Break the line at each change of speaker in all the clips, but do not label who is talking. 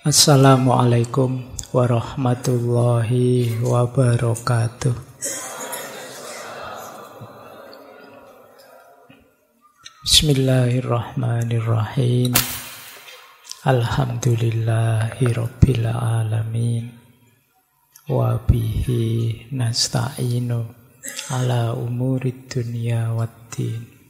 Assalamualaikum warahmatullahi wabarakatuh. Bismillahirrahmanirrahim. Alhamdulillahi rabbil alamin. Wa bihi nasta'inu ala umurid dunya waddin.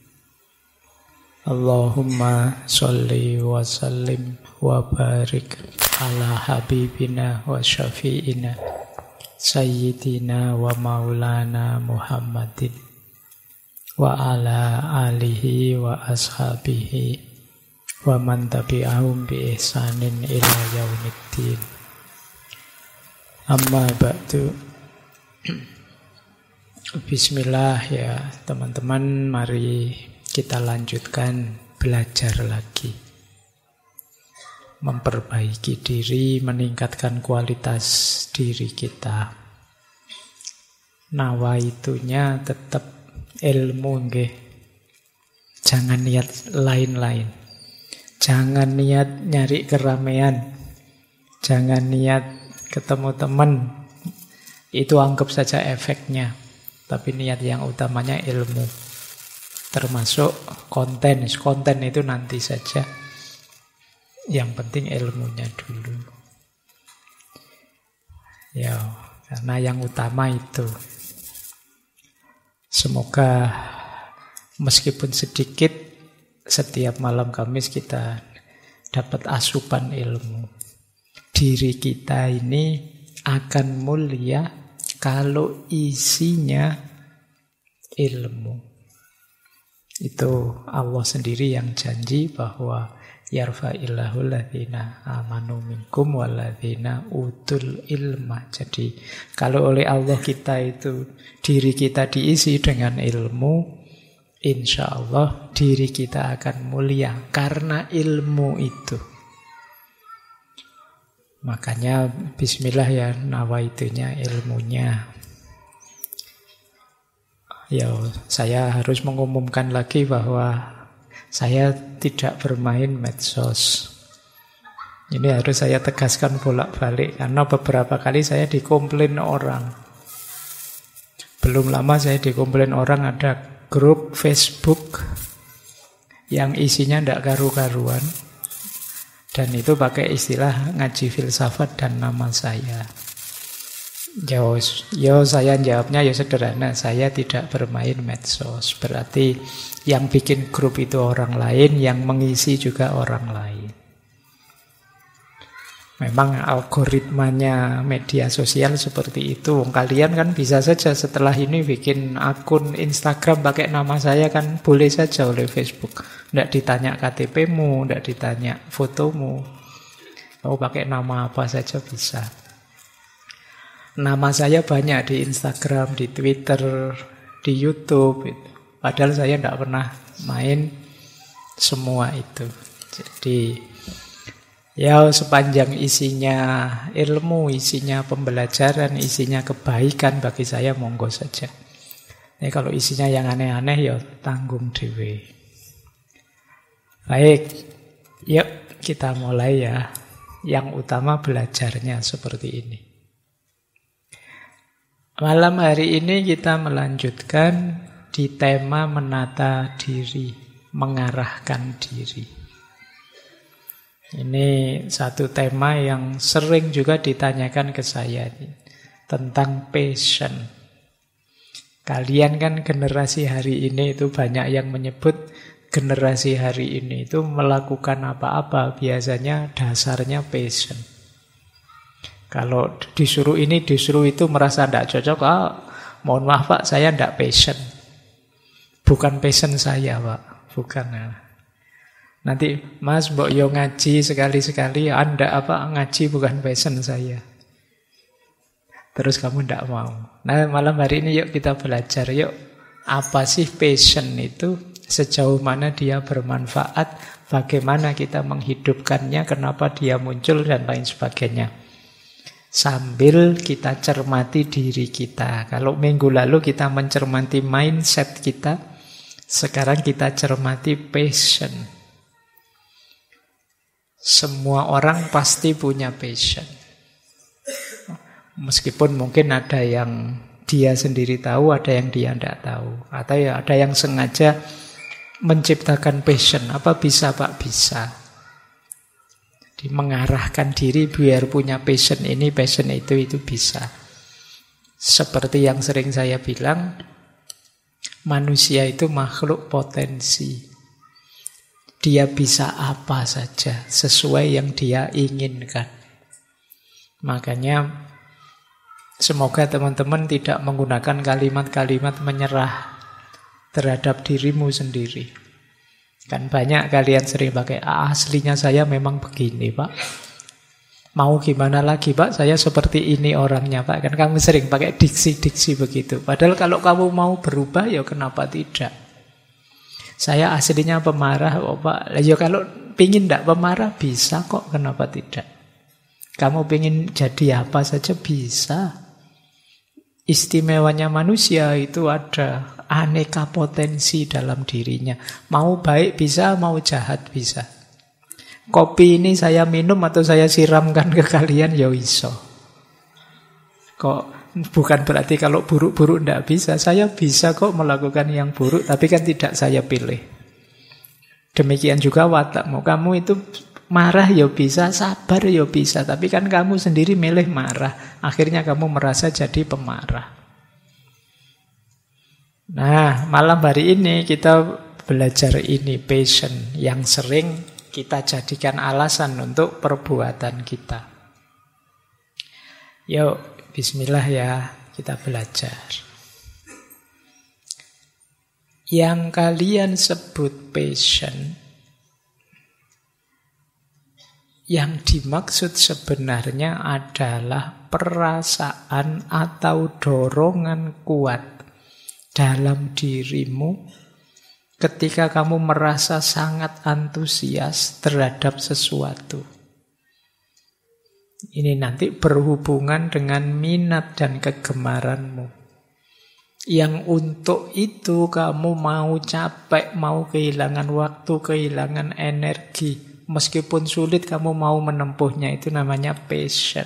Allahumma sholli wa sallim wa barik ala habibina wa syafi'ina sayyidina wa maulana Muhammadin wa ala alihi wa ashabihi wa man tabi'ahum bi ihsanin ila yaumiddin. Amma ba'du. Bismillah ya teman-teman, mari kita lanjutkan belajar lagi. Memperbaiki diri, meningkatkan kualitas diri kita. Nawaitunya tetap ilmu nggih. Jangan niat lain-lain. Jangan niat nyari keramaian. Jangan niat ketemu teman. Itu anggap saja efeknya. Tapi niat yang utamanya ilmu. Termasuk konten. Konten itu nanti saja. Yang penting ilmunya dulu. Ya, karena yang utama itu. Semoga meskipun sedikit, setiap malam Kamis kita dapat asupan ilmu. Diri kita ini akan mulia kalau isinya ilmu. Itu Allah sendiri yang janji bahwa yarfa'illahu alladhina amanu minkum walladhina utul ilma. Jadi kalau oleh Allah kita itu diri kita diisi dengan ilmu, insya Allah diri kita akan mulia karena ilmu itu. Makanya bismillah ya, nawaitunya ilmunya. Ya, saya harus mengumumkan lagi bahwa saya tidak bermain medsos. Ini harus saya tegaskan bolak-balik karena beberapa kali saya dikomplain orang. Belum lama saya dikomplain orang ada grup Facebook yang isinya tidak karu-karuan. Dan itu pakai istilah ngaji filsafat dan nama saya. Yo saya jawabnya ya sederhana, saya tidak bermain medsos. Berarti yang bikin grup itu orang lain, yang mengisi juga orang lain. Memang algoritmanya media sosial seperti itu. Kalian kan bisa saja setelah ini bikin akun Instagram pakai nama saya, kan boleh saja oleh Facebook. Tidak ditanya KTP-mu, tidak ditanya fotomu. Mau pakai nama apa saja bisa. Nama saya banyak di Instagram, di Twitter, di YouTube. Padahal saya tidak pernah main semua itu. Jadi ya sepanjang isinya ilmu, isinya pembelajaran, isinya kebaikan, bagi saya monggo saja. Ini kalau isinya yang aneh-aneh ya tanggung dewe. Baik, yuk kita mulai ya. Yang utama belajarnya seperti ini. Malam hari ini kita melanjutkan di tema menata diri, mengarahkan diri. Ini satu tema yang sering juga ditanyakan ke saya tentang passion. Kalian kan generasi hari ini itu banyak yang menyebut generasi hari ini itu melakukan apa-apa biasanya dasarnya passion. Kalau disuruh ini, disuruh itu merasa tidak cocok, mohon maaf Pak, saya tidak passion. Bukan passion saya Pak, bukan. Nanti Mas mbok yo ngaji sekali-sekali, Anda apa ngaji bukan passion saya. Terus kamu tidak mau. Nah malam hari ini yuk kita belajar, yuk apa sih passion itu, sejauh mana dia bermanfaat, bagaimana kita menghidupkannya, kenapa dia muncul dan lain sebagainya. Sambil kita cermati diri kita. Kalau minggu lalu kita mencermati mindset kita, sekarang kita cermati passion. Semua orang pasti punya passion. Meskipun mungkin ada yang dia sendiri tahu, ada yang dia tidak tahu. Atau ya ada yang sengaja menciptakan passion. Apa bisa Pak? Bisa. Jadi mengarahkan diri biar punya passion ini, passion itu bisa. Seperti yang sering saya bilang, manusia itu makhluk potensi. Dia bisa apa saja sesuai yang dia inginkan. Makanya semoga teman-teman tidak menggunakan kalimat-kalimat menyerah terhadap dirimu sendiri. Kan banyak kalian sering pakai, aslinya saya memang begini Pak. Mau gimana lagi Pak, saya seperti ini orangnya Pak. Kan kamu sering pakai diksi-diksi begitu. Padahal kalau kamu mau berubah, ya kenapa tidak? Saya aslinya pemarah Pak. Ya kalau pingin tidak pemarah bisa kok, kenapa tidak? Kamu pingin jadi apa saja bisa. Istimewanya manusia itu ada aneka potensi dalam dirinya. Mau baik bisa, mau jahat bisa. Kopi ini saya minum atau saya siramkan ke kalian, ya iso. Kok bukan berarti kalau buruk-buruk tidak bisa. Saya bisa kok melakukan yang buruk, tapi kan tidak saya pilih. Demikian juga watakmu. Kamu itu marah ya bisa, sabar ya bisa, tapi kan kamu sendiri milih marah. Akhirnya kamu merasa jadi pemarah. Nah, malam hari ini kita belajar ini, passion, yang sering kita jadikan alasan untuk perbuatan kita. Yuk, bismillah ya, kita belajar. Yang kalian sebut passion, yang dimaksud sebenarnya adalah perasaan atau dorongan kuat dalam dirimu ketika kamu merasa sangat antusias terhadap sesuatu. Ini nanti berhubungan dengan minat dan kegemaranmu. Yang untuk itu kamu mau capek, mau kehilangan waktu, kehilangan energi. Meskipun sulit kamu mau menempuhnya, itu namanya passion.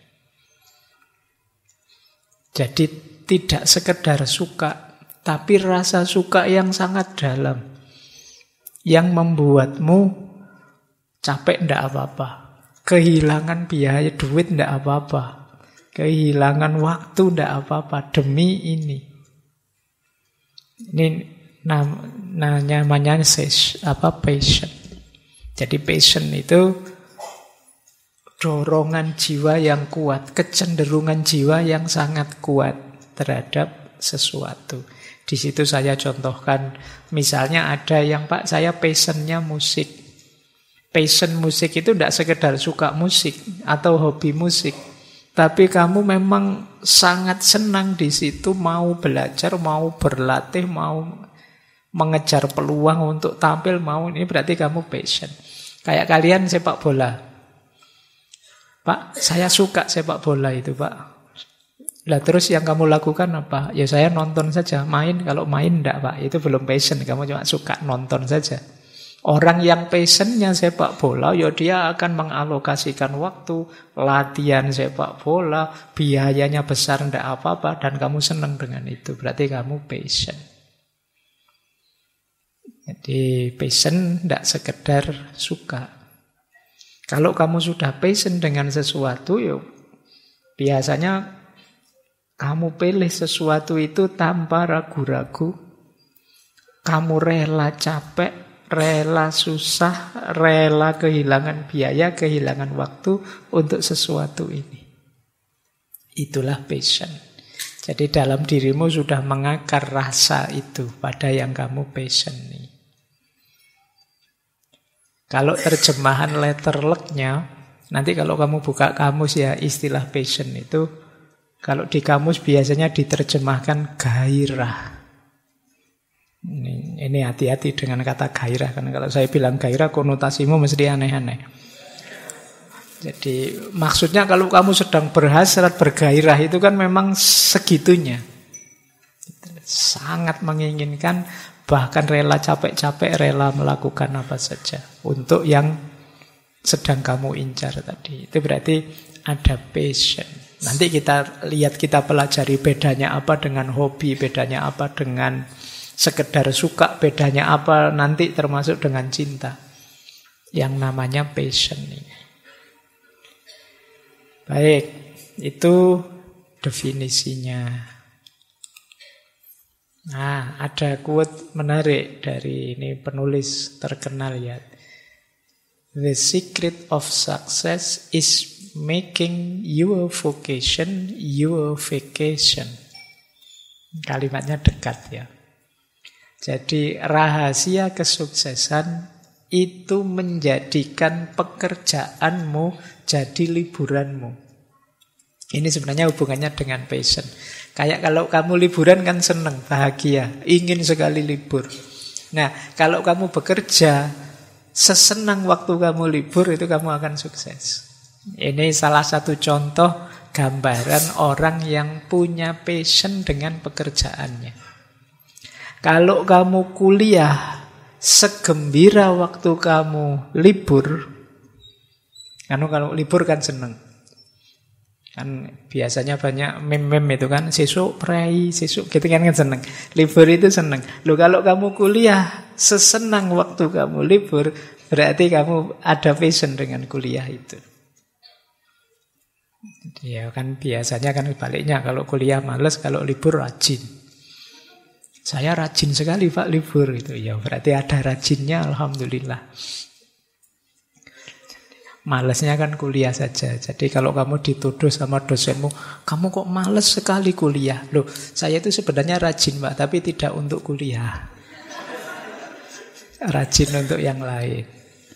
Jadi tidak sekedar suka, tapi rasa suka yang sangat dalam. Yang membuatmu capek tidak apa-apa. Kehilangan biaya duit tidak apa-apa. Kehilangan waktu tidak apa-apa demi ini. Ini namanya passion. Jadi passion itu dorongan jiwa yang kuat, kecenderungan jiwa yang sangat kuat terhadap sesuatu. Di situ saya contohkan, misalnya ada yang Pak, saya passionnya musik. Passion musik itu tidak sekedar suka musik atau hobi musik, tapi kamu memang sangat senang di situ, mau belajar, mau berlatih, mau mengejar peluang untuk tampil, mau, ini berarti kamu passion. Kayak kalian sepak bola. Pak, saya suka sepak bola itu Pak. Lah terus yang kamu lakukan apa? Ya saya nonton saja, main. Kalau main enggak Pak, itu belum passion. Kamu cuma suka nonton saja. Orang yang passionnya sepak bola, ya dia akan mengalokasikan waktu, latihan sepak bola, biayanya besar enggak apa-apa, dan kamu senang dengan itu. Berarti kamu passion. Jadi passion tidak sekedar suka. Kalau kamu sudah passion dengan sesuatu, yuk, biasanya kamu pilih sesuatu itu tanpa ragu-ragu. Kamu rela capek, rela susah, rela kehilangan biaya, kehilangan waktu untuk sesuatu ini. Itulah passion. Jadi dalam dirimu sudah mengakar rasa itu pada yang kamu passion ini. Kalau terjemahan letterleknya, nanti kalau kamu buka kamus ya, istilah passion itu, kalau di kamus biasanya diterjemahkan gairah. Ini hati-hati dengan kata gairah, karena kalau saya bilang gairah konotasimu mesti aneh-aneh. Jadi maksudnya kalau kamu sedang berhasrat, bergairah, itu kan memang segitunya. Sangat menginginkan, bahkan rela capek-capek, rela melakukan apa saja untuk yang sedang kamu incar tadi. Itu berarti ada passion. Nanti kita lihat, kita pelajari bedanya apa dengan hobi, bedanya apa dengan sekedar suka, bedanya apa nanti termasuk dengan cinta. Yang namanya passion ini. Baik, itu definisinya. Nah, ada quote menarik dari ini penulis terkenal ya. The secret of success is making your vocation your vacation. Kalimatnya dekat ya. Jadi rahasia kesuksesan itu menjadikan pekerjaanmu jadi liburanmu. Ini sebenarnya hubungannya dengan passion. Kayak kalau kamu liburan kan seneng, bahagia, ingin sekali libur. Nah, kalau kamu bekerja, sesenang waktu kamu libur itu kamu akan sukses. Ini salah satu contoh gambaran orang yang punya passion dengan pekerjaannya. Kalau kamu kuliah, segembira waktu kamu libur, kalau libur kan seneng. Kan biasanya banyak meme-meme itu kan, sesuk prai, sesuk gitu kan seneng. Libur itu seneng. Loh kalau kamu kuliah, sesenang waktu kamu libur, berarti kamu ada passion dengan kuliah itu. Ya kan biasanya kan baliknya, kalau kuliah males, kalau libur rajin. Saya rajin sekali Pak libur itu. Ya berarti ada rajinnya, alhamdulillah. Malesnya kan kuliah saja. Jadi kalau kamu dituduh sama dosenmu, kamu kok males sekali kuliah. Loh, saya itu sebenarnya rajin Pak, tapi tidak untuk kuliah. Rajin untuk yang lain.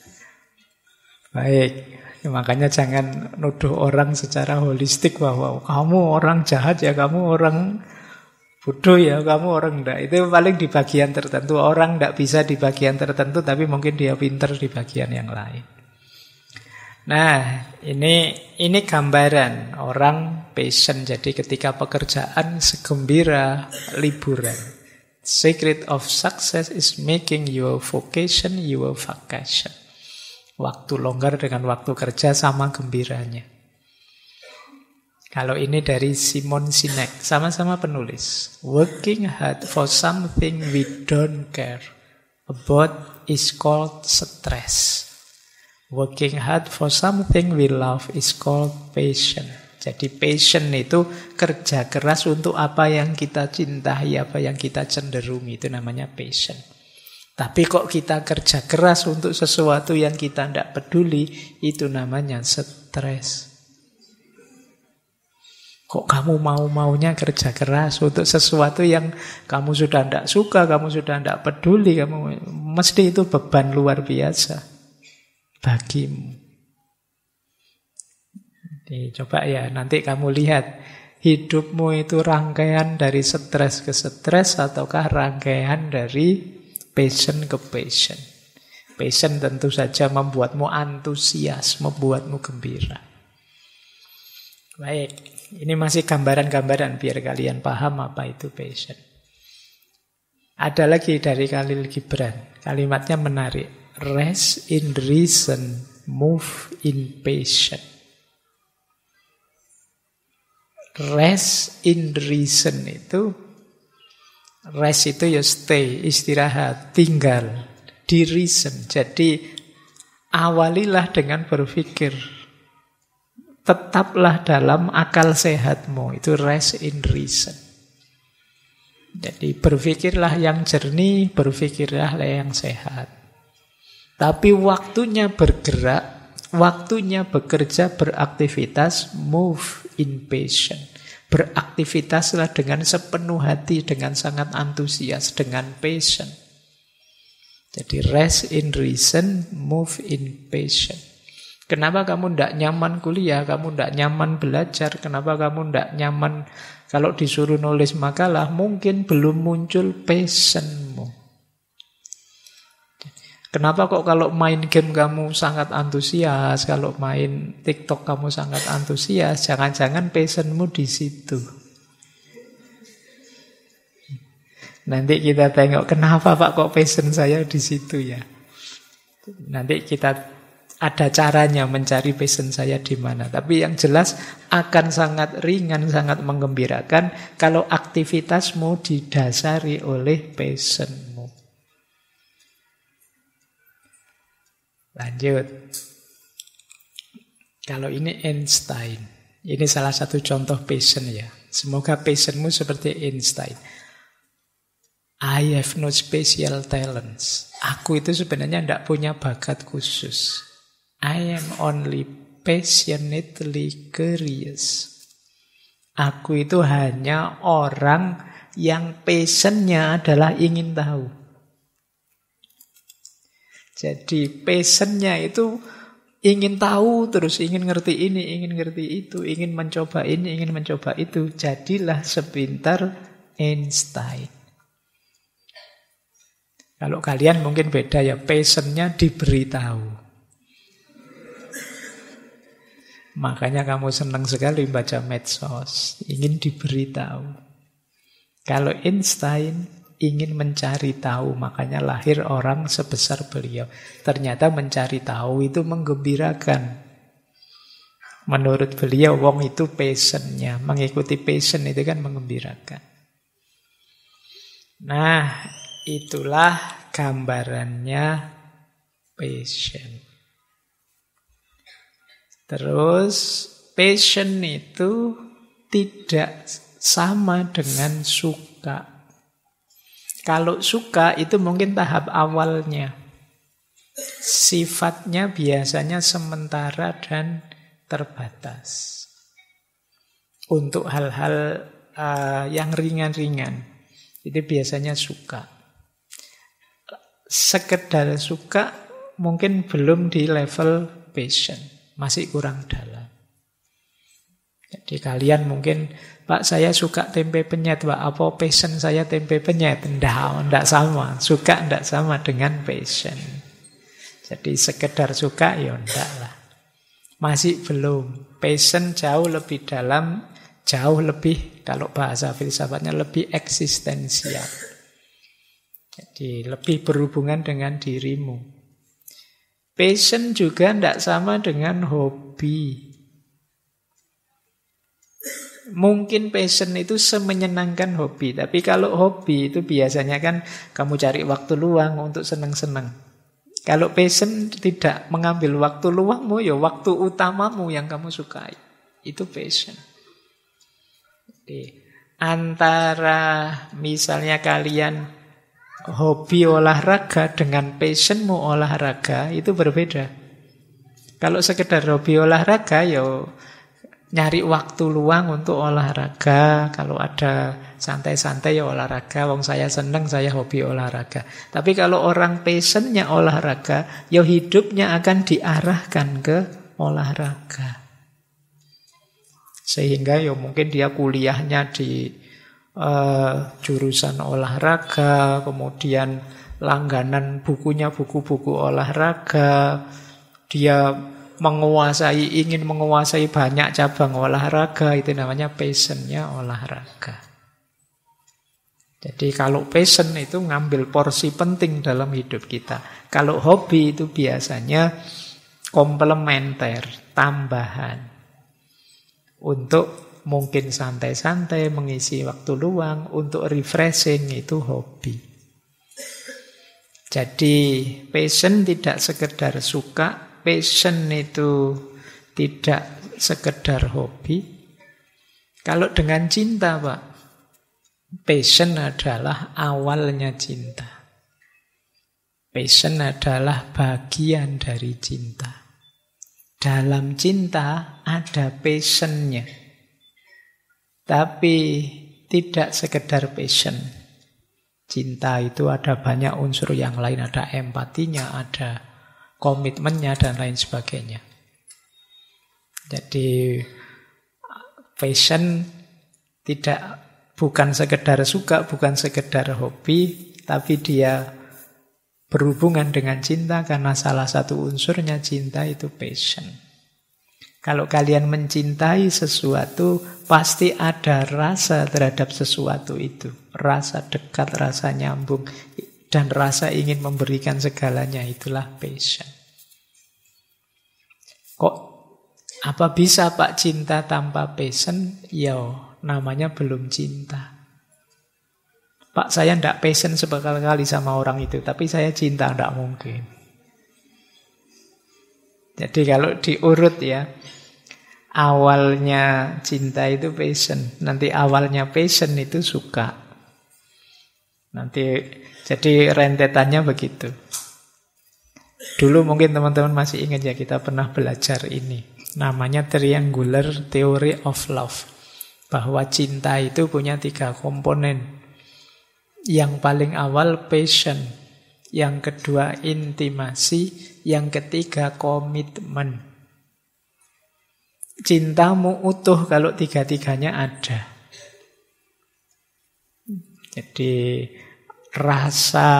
Baik, makanya jangan nuduh orang secara holistik bahwa kamu orang jahat ya, kamu orang bodoh ya, kamu orang enggak. Itu paling di bagian tertentu. Orang enggak bisa di bagian tertentu, tapi mungkin dia pinter di bagian yang lain. Nah, ini gambaran orang passion. Jadi ketika pekerjaan segembira liburan. Secret of success is making your vocation your vacation. Waktu longgar dengan waktu kerja sama gembiranya. Kalau ini dari Simon Sinek, sama-sama penulis. Working hard for something we don't care about is called stress. Working hard for something we love is called passion. Jadi passion itu kerja keras untuk apa yang kita cintai, apa yang kita cenderungi. Itu namanya passion. Tapi kok kita kerja keras untuk sesuatu yang kita tidak peduli, itu namanya stres. Kok kamu mau-maunya kerja keras untuk sesuatu yang kamu sudah tidak suka, kamu sudah tidak peduli, kamu mesti itu beban luar biasa bagimu. Jadi, coba ya, nanti kamu lihat hidupmu itu rangkaian dari stres ke stres ataukah rangkaian dari passion ke passion. Passion tentu saja membuatmu antusias, membuatmu gembira. Baik, ini masih gambaran-gambaran biar kalian paham apa itu passion. Ada lagi dari Khalil Gibran, kalimatnya menarik. Rest in reason, move in passion. Rest in reason itu, rest itu ya stay, istirahat, tinggal di reason. Jadi awalilah dengan berpikir, tetaplah dalam akal sehatmu. Itu rest in reason. Jadi berpikirlah yang jernih, berpikirlah yang sehat. Tapi waktunya bergerak, waktunya bekerja, beraktivitas, move in passion. Beraktivitaslah dengan sepenuh hati, dengan sangat antusias, dengan passion. Jadi rest in reason, move in passion. Kenapa kamu tidak nyaman kuliah, kamu tidak nyaman belajar, kenapa kamu tidak nyaman kalau disuruh nulis makalah, mungkin belum muncul passionmu. Kenapa kok kalau main game kamu sangat antusias, kalau main TikTok kamu sangat antusias, jangan-jangan passionmu di situ. Nanti kita tengok kenapa Pak kok passion saya di situ ya. Nanti kita ada caranya mencari passion saya di mana. Tapi yang jelas akan sangat ringan, sangat menggembirakan kalau aktivitasmu didasari oleh passionmu. Lanjut. Kalau ini Einstein. Ini salah satu contoh passion ya. Semoga passionmu seperti Einstein. I have no special talents. Aku itu sebenarnya tidak punya bakat khusus. I am only passionately curious. Aku itu hanya orang yang passionnya adalah ingin tahu. Jadi passionnya itu ingin tahu, terus ingin ngerti ini, ingin ngerti itu, ingin mencoba ini, ingin mencoba itu. Jadilah sepintar Einstein. Kalau kalian mungkin beda ya, passionnya diberitahu. Makanya kamu senang sekali baca medsos, ingin diberitahu. Kalau Einstein ingin mencari tahu, makanya lahir orang sebesar beliau. Ternyata mencari tahu itu menggembirakan. Menurut beliau, wong itu passionnya, mengikuti passion itu kan menggembirakan. Nah, itulah gambarannya passion. Terus passion itu tidak sama dengan suka. Kalau suka itu mungkin tahap awalnya. Sifatnya biasanya sementara dan terbatas. Untuk hal-hal yang ringan-ringan. Itu biasanya suka. Sekedar suka mungkin belum di level passion. Masih kurang dalam. Jadi kalian mungkin, Pak saya suka tempe penyet, Pak apa passion saya tempe penyet? Tidak sama. Suka tidak sama dengan passion. Jadi sekedar suka ya tidak lah. Masih belum. Passion jauh lebih dalam, jauh lebih, kalau bahasa filsafatnya lebih eksistensial. Jadi lebih berhubungan dengan dirimu. Passion juga tidak sama dengan hobi. Mungkin passion itu semenyenangkan hobi. Tapi kalau hobi itu biasanya kan kamu cari waktu luang untuk senang-senang. Kalau passion tidak mengambil waktu luangmu, ya waktu utamamu yang kamu sukai. Itu passion. Jadi, antara misalnya kalian hobi olahraga dengan passionmu olahraga itu berbeda. Kalau sekedar hobi olahraga, ya nyari waktu luang untuk olahraga. Kalau ada santai-santai ya olahraga. Wong saya senang, saya hobi olahraga. Tapi kalau orang passionnya olahraga, ya hidupnya akan diarahkan ke olahraga. Sehingga ya mungkin dia kuliahnya di jurusan olahraga, kemudian langganan bukunya buku-buku olahraga, dia ingin menguasai banyak cabang olahraga, itu namanya passionnya olahraga. Jadi kalau passion itu ngambil porsi penting dalam hidup kita. Kalau hobi itu biasanya komplementer, tambahan untuk mungkin santai-santai, mengisi waktu luang, untuk refreshing, itu hobi. Jadi passion tidak sekedar suka, passion itu tidak sekedar hobi. Kalau dengan cinta, Pak, passion adalah awalnya cinta. Passion adalah bagian dari cinta. Dalam cinta ada passionnya. Tapi tidak sekedar passion. Cinta itu ada banyak unsur yang lain. Ada empatinya, ada komitmennya, dan lain sebagainya. Jadi passion bukan sekedar suka, bukan sekedar hobi, tapi dia berhubungan dengan cinta karena salah satu unsurnya cinta itu passion. Kalau kalian mencintai sesuatu, pasti ada rasa terhadap sesuatu itu. Rasa dekat, rasa nyambung, dan rasa ingin memberikan segalanya. Itulah passion. Kok apa bisa Pak cinta tanpa passion? Ya, namanya belum cinta. Pak, saya tidak passion sekali sama orang itu, tapi saya cinta, tidak mungkin. Jadi kalau diurut ya, awalnya cinta itu passion, nanti awalnya passion itu suka. Nanti jadi rentetannya begitu. Dulu mungkin teman-teman masih ingat ya, kita pernah belajar ini. Namanya Triangular Theory of Love. Bahwa cinta itu punya 3 komponen. Yang paling awal passion, yang kedua intimasi, yang ketiga komitmen. Cintamu utuh kalau 3-tiganya ada. Jadi rasa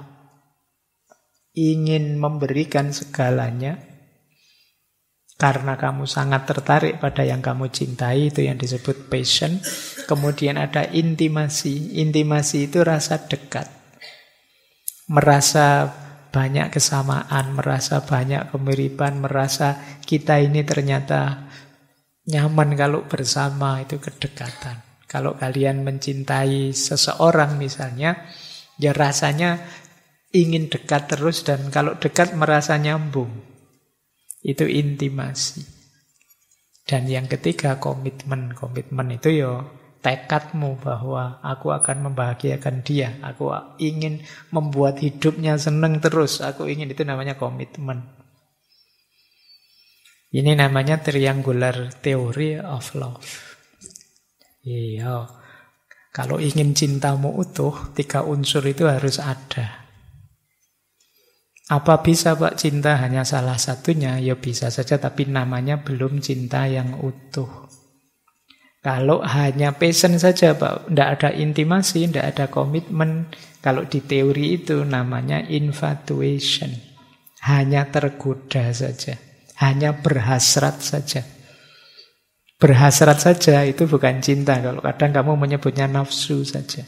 ingin memberikan segalanya karena kamu sangat tertarik pada yang kamu cintai, itu yang disebut passion. Kemudian ada intimasi. Intimasi itu rasa dekat. Merasa banyak kesamaan, merasa banyak kemiripan, merasa kita ini ternyata nyaman kalau bersama, itu kedekatan. Kalau kalian mencintai seseorang misalnya, ya rasanya ingin dekat terus, dan kalau dekat merasa nyambung. Itu intimasi. Dan yang ketiga komitmen. Komitmen itu ya tekadmu bahwa aku akan membahagiakan dia. Aku ingin membuat hidupnya senang terus. Aku ingin, itu namanya komitmen. Ini namanya Triangular Theory of Love. Iya. Kalau ingin cintamu utuh, 3 unsur itu harus ada. Apa bisa Pak cinta hanya salah satunya? Ya bisa saja, tapi namanya belum cinta yang utuh. Kalau hanya passion saja Pak, tidak ada intimasi, tidak ada komitmen. Kalau di teori itu namanya infatuation. Hanya tergoda saja, hanya berhasrat saja. Berhasrat saja itu bukan cinta. Kalau kadang kamu menyebutnya nafsu saja.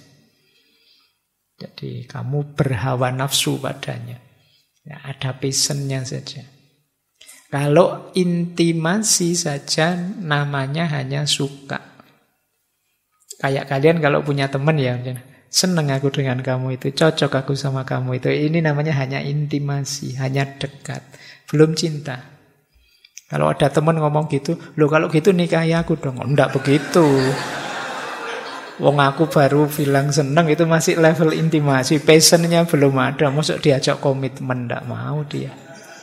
Jadi kamu berhawa nafsu padanya. Ya, ada passionnya saja. Kalau intimasi saja namanya hanya suka. Kayak kalian kalau punya teman ya, seneng aku dengan kamu itu, cocok aku sama kamu itu. Ini namanya hanya intimasi, hanya dekat. Belum cinta. Kalau ada teman ngomong gitu, loh kalau gitu nikahi aku dong. Enggak begitu. Wong aku baru bilang seneng, itu masih level intimasi. Passionnya belum ada. Maksud diajak komitmen, enggak mau dia.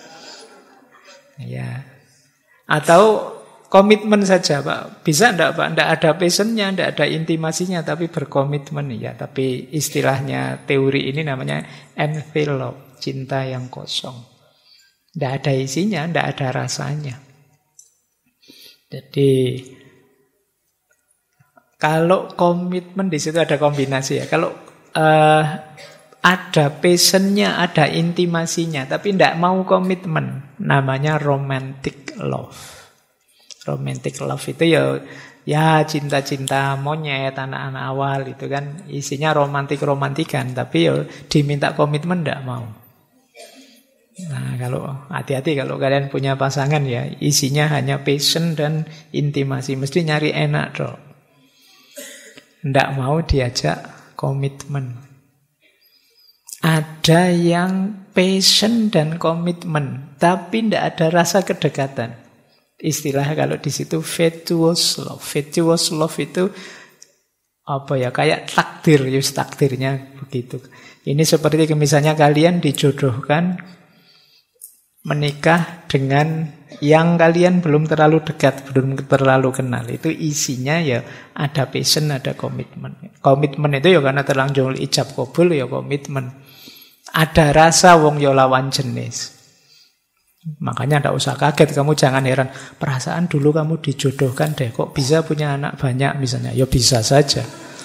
Ya. Atau komitmen saja Pak. Bisa enggak Pak? Enggak ada passionnya, enggak ada intimasinya, tapi berkomitmen ya. Tapi istilahnya teori ini namanya envelope, cinta yang kosong. Enggak ada isinya, enggak ada rasanya. Jadi kalau komitmen di situ ada kombinasi ya. Kalau ada passionnya, ada intimasinya, tapi tidak mau komitmen, namanya romantic love. Romantic love itu ya cinta-cinta monyet, anak-anak awal itu kan isinya romantik-romantikan, tapi ya diminta komitmen tidak mau. Nah, kalau hati-hati kalau kalian punya pasangan ya, isinya hanya passion dan intimasi, mesti nyari enak dong. Tidak mau diajak komitmen. Ada yang passion dan komitmen, tapi tidak ada rasa kedekatan. Istilah kalau di situ fatuous love. Fatuous love itu apa ya? Kayak takdir, takdirnya begitu. Ini seperti misalnya kalian dijodohkan menikah dengan yang kalian belum terlalu dekat, belum terlalu kenal. Itu isinya ya ada passion, ada komitmen. Komitmen itu ya karena terlanjur ijab kabul ya komitmen. Ada rasa wong ya lawan jenis. Makanya tidak usah kaget, kamu jangan heran. Perasaan dulu kamu dijodohkan deh, kok bisa punya anak banyak misalnya. Ya bisa saja.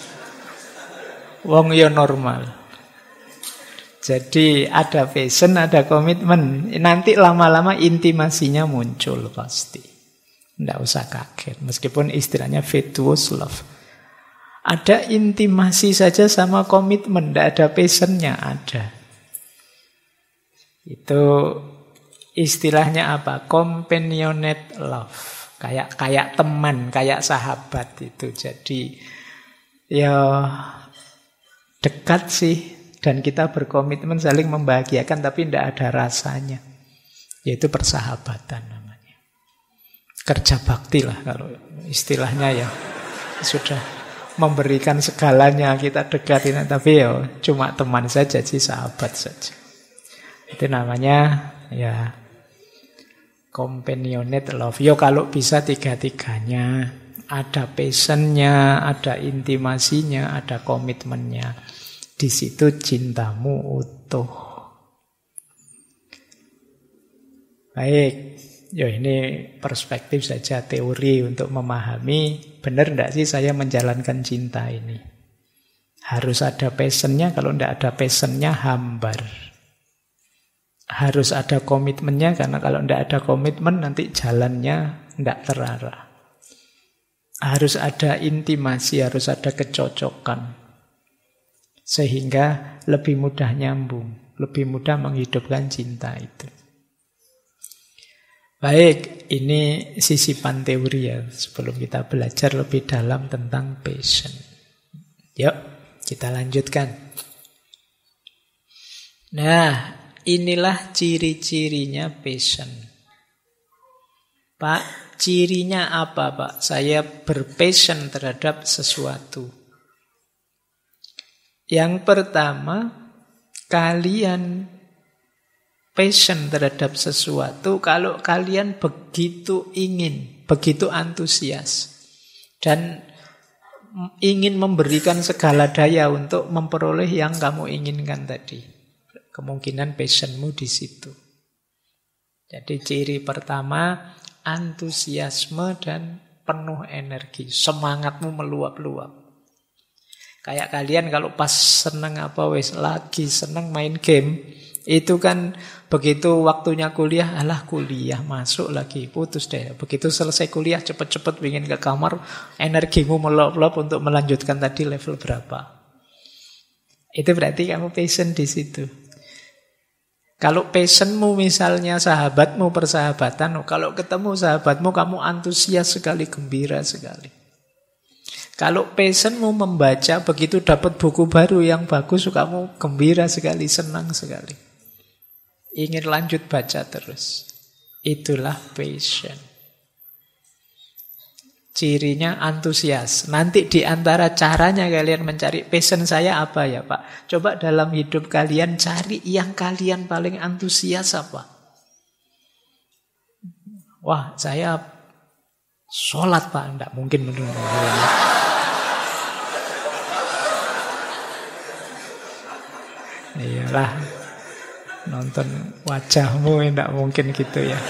Wong ya normal. Jadi ada passion, ada komitmen. Nanti lama-lama intimasinya muncul pasti. Tidak usah kaget. Meskipun istilahnya fatuous love. Ada intimasi saja sama komitmen. Tidak ada passionnya, ada. Itu istilahnya apa? Companionate love. Kayak teman, kayak sahabat itu. Jadi ya dekat sih, dan kita berkomitmen saling membahagiakan tapi tidak ada rasanya. Yaitu persahabatan namanya. Kerja bakti lah kalau istilahnya ya. Sudah memberikan segalanya, kita dekatin, tapi ya cuma teman saja sih, sahabat saja. Itu namanya ya companionate love. Yo kalau bisa tiga-tiganya. Ada passionnya, ada intimasinya, ada komitmennya. Di situ cintamu utuh. Baik, ya ini perspektif saja, teori untuk memahami benar tidak sih saya menjalankan cinta ini. Harus ada passionnya, kalau tidak ada passionnya hambar. Harus ada komitmennya, karena kalau tidak ada komitmen nanti jalannya tidak terarah. Harus ada intimasi, harus ada kecocokan. Sehingga lebih mudah nyambung, lebih mudah menghidupkan cinta itu. Baik, ini sisipan teori ya, sebelum kita belajar lebih dalam tentang passion. Yuk, kita lanjutkan. Nah, inilah ciri-cirinya passion. Pak, cirinya apa, Pak? Saya berpassion terhadap sesuatu. Yang pertama, kalian passion terhadap sesuatu kalau kalian begitu ingin, begitu antusias, dan ingin memberikan segala daya untuk memperoleh yang kamu inginkan tadi. Kemungkinan passionmu di situ. Jadi ciri pertama, antusiasme dan penuh energi. Semangatmu meluap-luap. Kayak kalian kalau pas seneng lagi seneng main game, itu kan begitu waktunya kuliah, alah kuliah masuk lagi, putus deh. Begitu selesai kuliah cepet-cepet ingin ke kamar, energimu meluap-luap untuk melanjutkan tadi level berapa. Itu berarti kamu passion di situ. Kalau passionmu misalnya sahabatmu, persahabatan, kalau ketemu sahabatmu kamu antusias sekali, gembira sekali. Kalau passionmu membaca, begitu dapat buku baru yang bagus, kamu gembira sekali, senang sekali. Ingin lanjut baca terus. Itulah passion. Cirinya antusias. Nanti di antara caranya kalian mencari passion saya apa ya Pak? Coba dalam hidup kalian cari yang kalian paling antusias apa? Wah, saya sholat Pak. Tidak mungkin menurut. Iyalah, nonton wajahmu tidak mungkin gitu ya.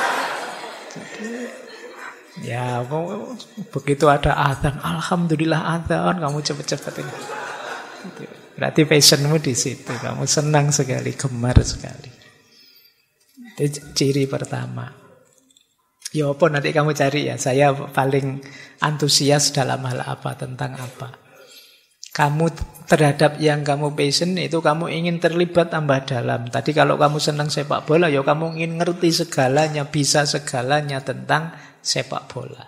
Ya, begitu ada azan, alhamdulillah azan, kamu cepet-cepet ini. Berarti passionmu di situ, kamu senang sekali, gemar sekali. Itu ciri pertama. Ya apa nanti kamu cari ya, saya paling antusias dalam hal apa, tentang apa. Kamu terhadap yang kamu passion itu kamu ingin terlibat tambah dalam. Tadi kalau kamu senang sepak bola, ya kamu ingin ngerti segalanya, bisa segalanya tentang sepak bola.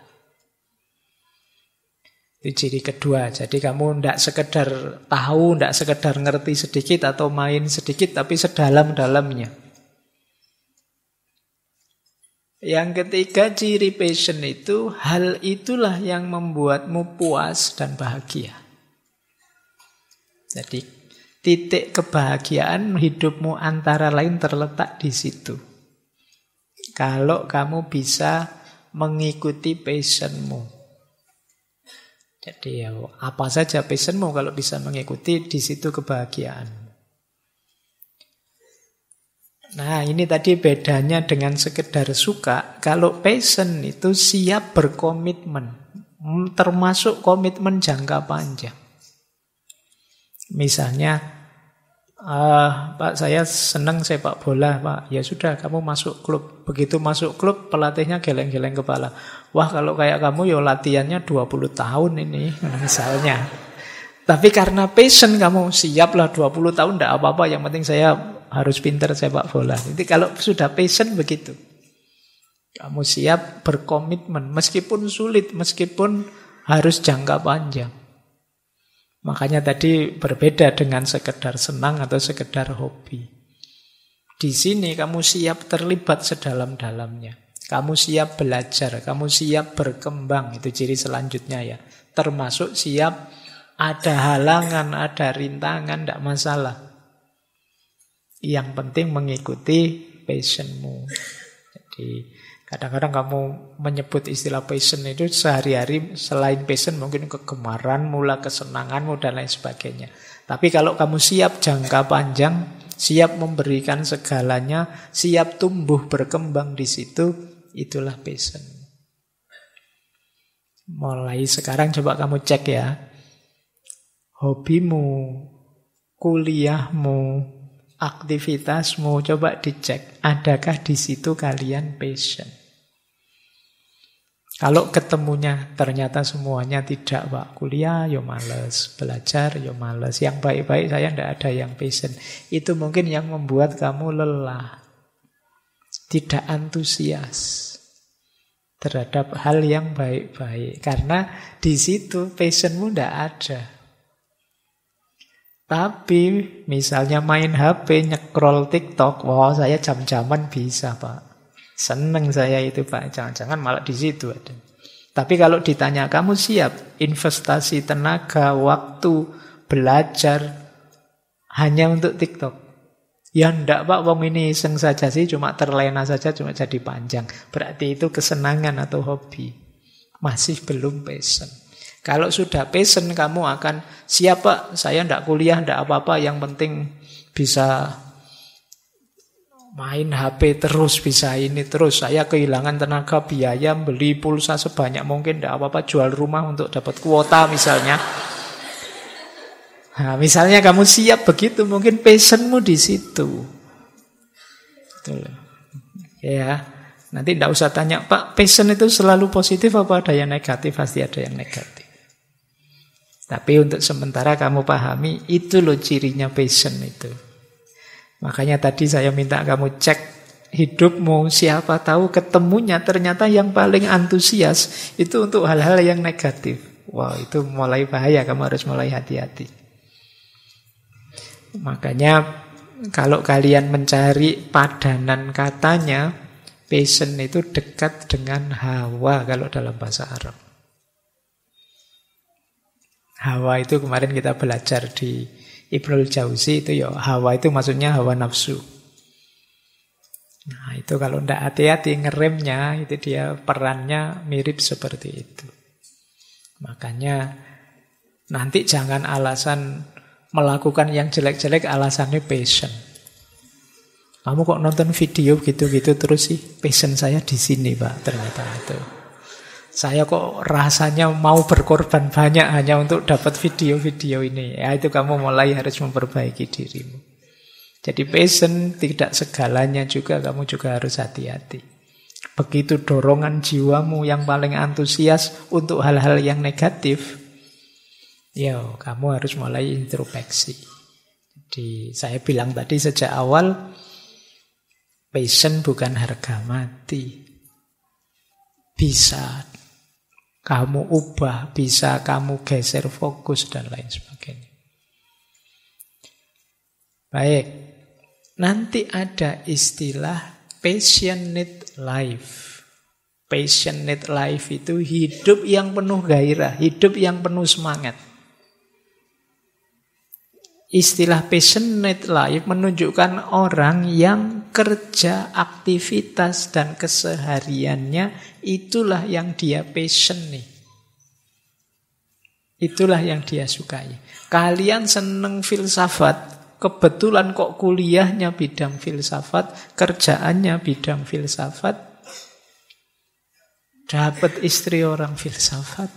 Itu ciri kedua. Jadi kamu tidak sekedar tahu, tidak sekedar ngerti sedikit atau main sedikit, tapi sedalam-dalamnya. Yang ketiga, ciri passion itu, hal itulah yang membuatmu puas dan bahagia. Jadi titik kebahagiaan hidupmu antara lain terletak di situ. Kalau kamu bisa mengikuti passionmu. Jadi ya apa saja passionmu, kalau bisa mengikuti, di situ kebahagiaan. Nah ini tadi bedanya dengan sekedar suka. Kalau passion itu siap berkomitmen, termasuk komitmen jangka panjang. Misalnya, Pak saya senang sepak bola Pak. Ya sudah, kamu masuk klub. Begitu masuk klub, pelatihnya geleng-geleng kepala. Wah kalau kayak kamu ya latihannya 20 tahun ini misalnya. Tapi karena passion kamu, siaplah 20 tahun tidak apa-apa. Yang penting saya harus pintar sepak bola. Jadi kalau sudah passion begitu. Kamu siap berkomitmen, meskipun sulit, meskipun harus jangka panjang. Makanya tadi berbeda dengan sekedar senang atau sekedar hobi. Di sini kamu siap terlibat sedalam-dalamnya. Kamu siap belajar, kamu siap berkembang. Itu ciri selanjutnya ya. Termasuk siap ada halangan, ada rintangan, tidak masalah. Yang penting mengikuti passionmu. Jadi kadang-kadang kamu menyebut istilah passion itu sehari-hari, selain passion mungkin kegemaran, mula kesenanganmu dan lain sebagainya. Tapi kalau kamu siap jangka panjang, siap memberikan segalanya, siap tumbuh berkembang di situ, itulah passion. Mulai sekarang coba kamu cek ya. Hobimu, kuliahmu, aktivitasmu, coba dicek. Adakah di situ kalian passion? Kalau ketemunya ternyata semuanya tidak, Pak. Kuliah ya males, belajar ya males. Yang baik-baik saya tidak ada yang passion. Itu mungkin yang membuat kamu lelah. Tidak antusias terhadap hal yang baik-baik. Karena di situ passionmu tidak ada. Tapi misalnya main HP, nyekrol TikTok, wah saya jam-jaman bisa, Pak. Seneng saya itu, Pak. Jangan-jangan malah di situ ada. Tapi kalau ditanya, kamu siap investasi tenaga, waktu, belajar hanya untuk TikTok? Ya enggak, Pak. Wong ini iseng saja sih, cuma terlena saja, cuma jadi panjang. Berarti itu kesenangan atau hobi. Masih belum passion. Kalau sudah passion, kamu akan siap, Pak. Saya enggak kuliah, enggak apa-apa. Yang penting bisa main HP terus, bisa ini terus. Saya kehilangan tenaga, biaya, beli pulsa sebanyak mungkin, tidak apa-apa, jual rumah untuk dapat kuota misalnya. Nah, misalnya kamu siap begitu, mungkin passionmu di situ. Betul. Ya, nanti tidak usah tanya, Pak, passion itu selalu positif apa ada yang negatif? Pasti ada yang negatif. Tapi untuk sementara kamu pahami, itu loh cirinya passion itu. Makanya tadi saya minta kamu cek hidupmu, siapa tahu ketemunya ternyata yang paling antusias itu untuk hal-hal yang negatif. Wah, itu mulai bahaya, kamu harus mulai hati-hati. Makanya kalau kalian mencari padanan katanya, passion itu dekat dengan hawa kalau dalam bahasa Arab. Hawa itu kemarin kita belajar di Ibnul Jauzi itu ya, hawa itu maksudnya hawa nafsu. Nah itu kalau tidak hati-hati ngeremnya, itu dia perannya mirip seperti itu. Makanya nanti jangan alasan melakukan yang jelek-jelek alasannya passion. Kamu kok nonton video gitu-gitu terus sih? Passion saya di sini, Pak, ternyata itu. Saya kok rasanya mau berkorban banyak hanya untuk dapat video-video ini. Ya itu kamu mulai harus memperbaiki dirimu. Jadi passion tidak segalanya juga, kamu juga harus hati-hati. Begitu dorongan jiwamu yang paling antusias untuk hal-hal yang negatif, ya kamu harus mulai introspeksi. Jadi saya bilang tadi sejak awal, passion bukan harga mati. Bisa kamu ubah, bisa kamu geser fokus dan lain sebagainya. Baik, nanti ada istilah passionate life. Passionate life itu hidup yang penuh gairah, hidup yang penuh semangat. Istilah passionate life menunjukkan orang yang kerja, aktivitas, dan kesehariannya itulah yang dia passion nih. Itulah yang dia sukai. Kalian seneng filsafat, kebetulan kok kuliahnya bidang filsafat, kerjaannya bidang filsafat, dapat istri orang filsafat,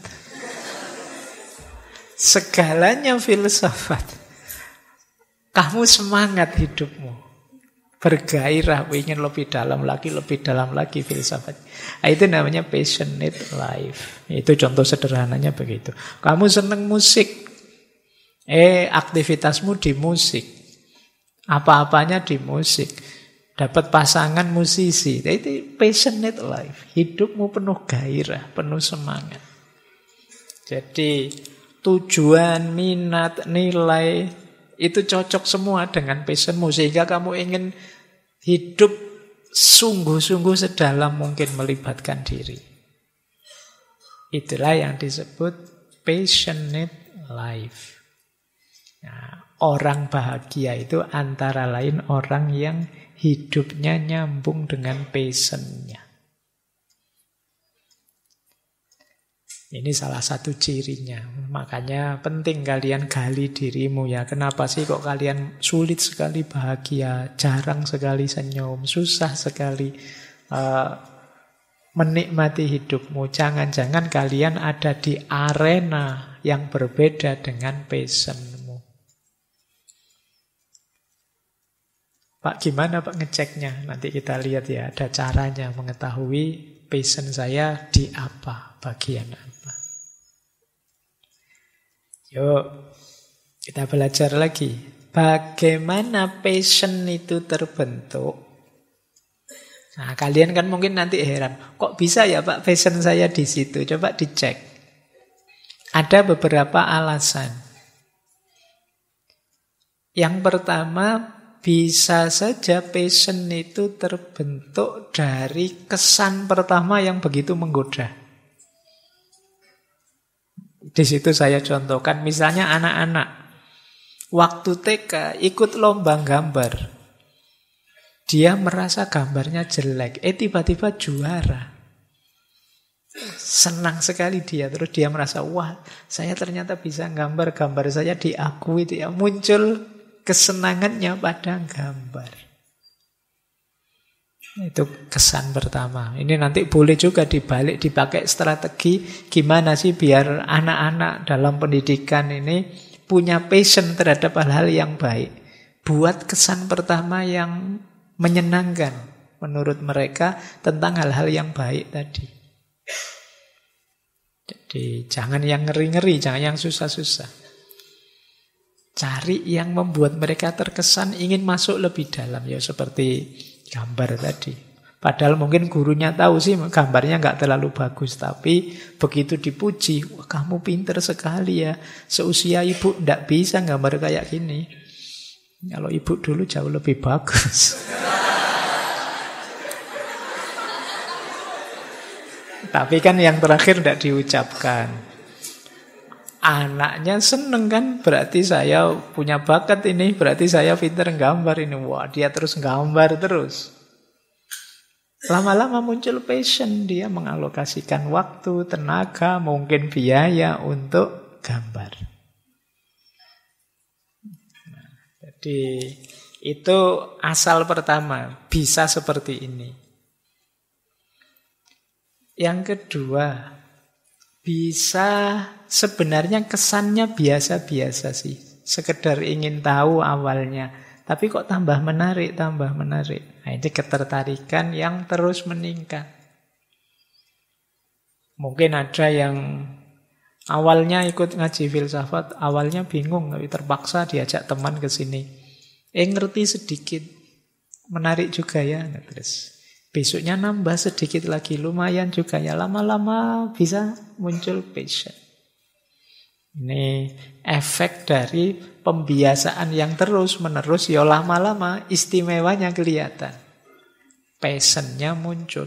segalanya filsafat. Kamu semangat hidupmu, bergairah, ingin lebih dalam lagi filsafat. Nah, itu namanya passionate life. Itu contoh sederhananya begitu. Kamu senang musik, aktivitasmu di musik. Apa-apanya di musik. Dapat pasangan musisi. Itu passionate life. Hidupmu penuh gairah, penuh semangat. Jadi tujuan, minat, nilai itu cocok semua dengan passionmu. Sehingga kamu ingin hidup sungguh-sungguh sedalam mungkin melibatkan diri. Itulah yang disebut passionate life. Nah, orang bahagia itu antara lain orang yang hidupnya nyambung dengan passionnya. Ini salah satu cirinya. Makanya penting kalian gali dirimu ya. Kenapa sih kok kalian sulit sekali bahagia, jarang sekali senyum, susah sekali menikmati hidupmu. Jangan-jangan kalian ada di arena yang berbeda dengan passionmu. Pak, gimana Pak ngeceknya? Nanti kita lihat ya, ada caranya mengetahui passion saya di apa, bagian apa. Yuk, kita belajar lagi. Bagaimana passion itu terbentuk? Nah, kalian kan mungkin nanti heran, kok bisa ya Pak passion saya di situ? Coba dicek. Ada beberapa alasan. Yang pertama, bisa saja passion itu terbentuk dari kesan pertama yang begitu menggoda. Di situ saya contohkan, misalnya anak-anak. Waktu TK ikut lomba gambar. Dia merasa gambarnya jelek. Tiba-tiba juara. Senang sekali dia. Terus dia merasa, wah saya ternyata bisa gambar. Gambar saya diakui. Dia muncul kesenangannya pada gambar. Itu kesan pertama. Ini nanti boleh juga dibalik, dipakai strategi. Gimana sih biar anak-anak dalam pendidikan ini punya passion terhadap hal-hal yang baik. Buat kesan pertama yang menyenangkan menurut mereka tentang hal-hal yang baik tadi. Jadi jangan yang ngeri-ngeri, jangan yang susah-susah. Cari yang membuat mereka terkesan ingin masuk lebih dalam. Ya seperti gambar tadi. Padahal mungkin gurunya tahu sih gambarnya nggak terlalu bagus. Tapi begitu dipuji, wah kamu pinter sekali ya. Seusia ibu nggak bisa gambar kayak gini. Kalau ibu dulu jauh lebih bagus. Tapi kan yang terakhir nggak diucapkan. Anaknya seneng kan, berarti saya punya bakat ini, berarti saya pinter gambar ini. Wah, dia terus gambar terus. Lama-lama muncul passion, dia mengalokasikan waktu, tenaga, mungkin biaya untuk gambar. Nah, jadi itu asal pertama, bisa seperti ini. Yang kedua, bisa sebenarnya kesannya biasa-biasa sih. Sekedar ingin tahu awalnya. Tapi kok tambah menarik, tambah menarik. Nah, ini ketertarikan yang terus meningkat. Mungkin ada yang awalnya ikut ngaji filsafat, awalnya bingung, tapi terpaksa diajak teman ke sini. Ngerti sedikit. Menarik juga ya. Nah, terus besoknya nambah sedikit lagi, lumayan juga ya. Lama-lama bisa muncul passion. Ini efek dari pembiasaan yang terus-menerus, ya lama-lama istimewanya kelihatan. Passionnya muncul.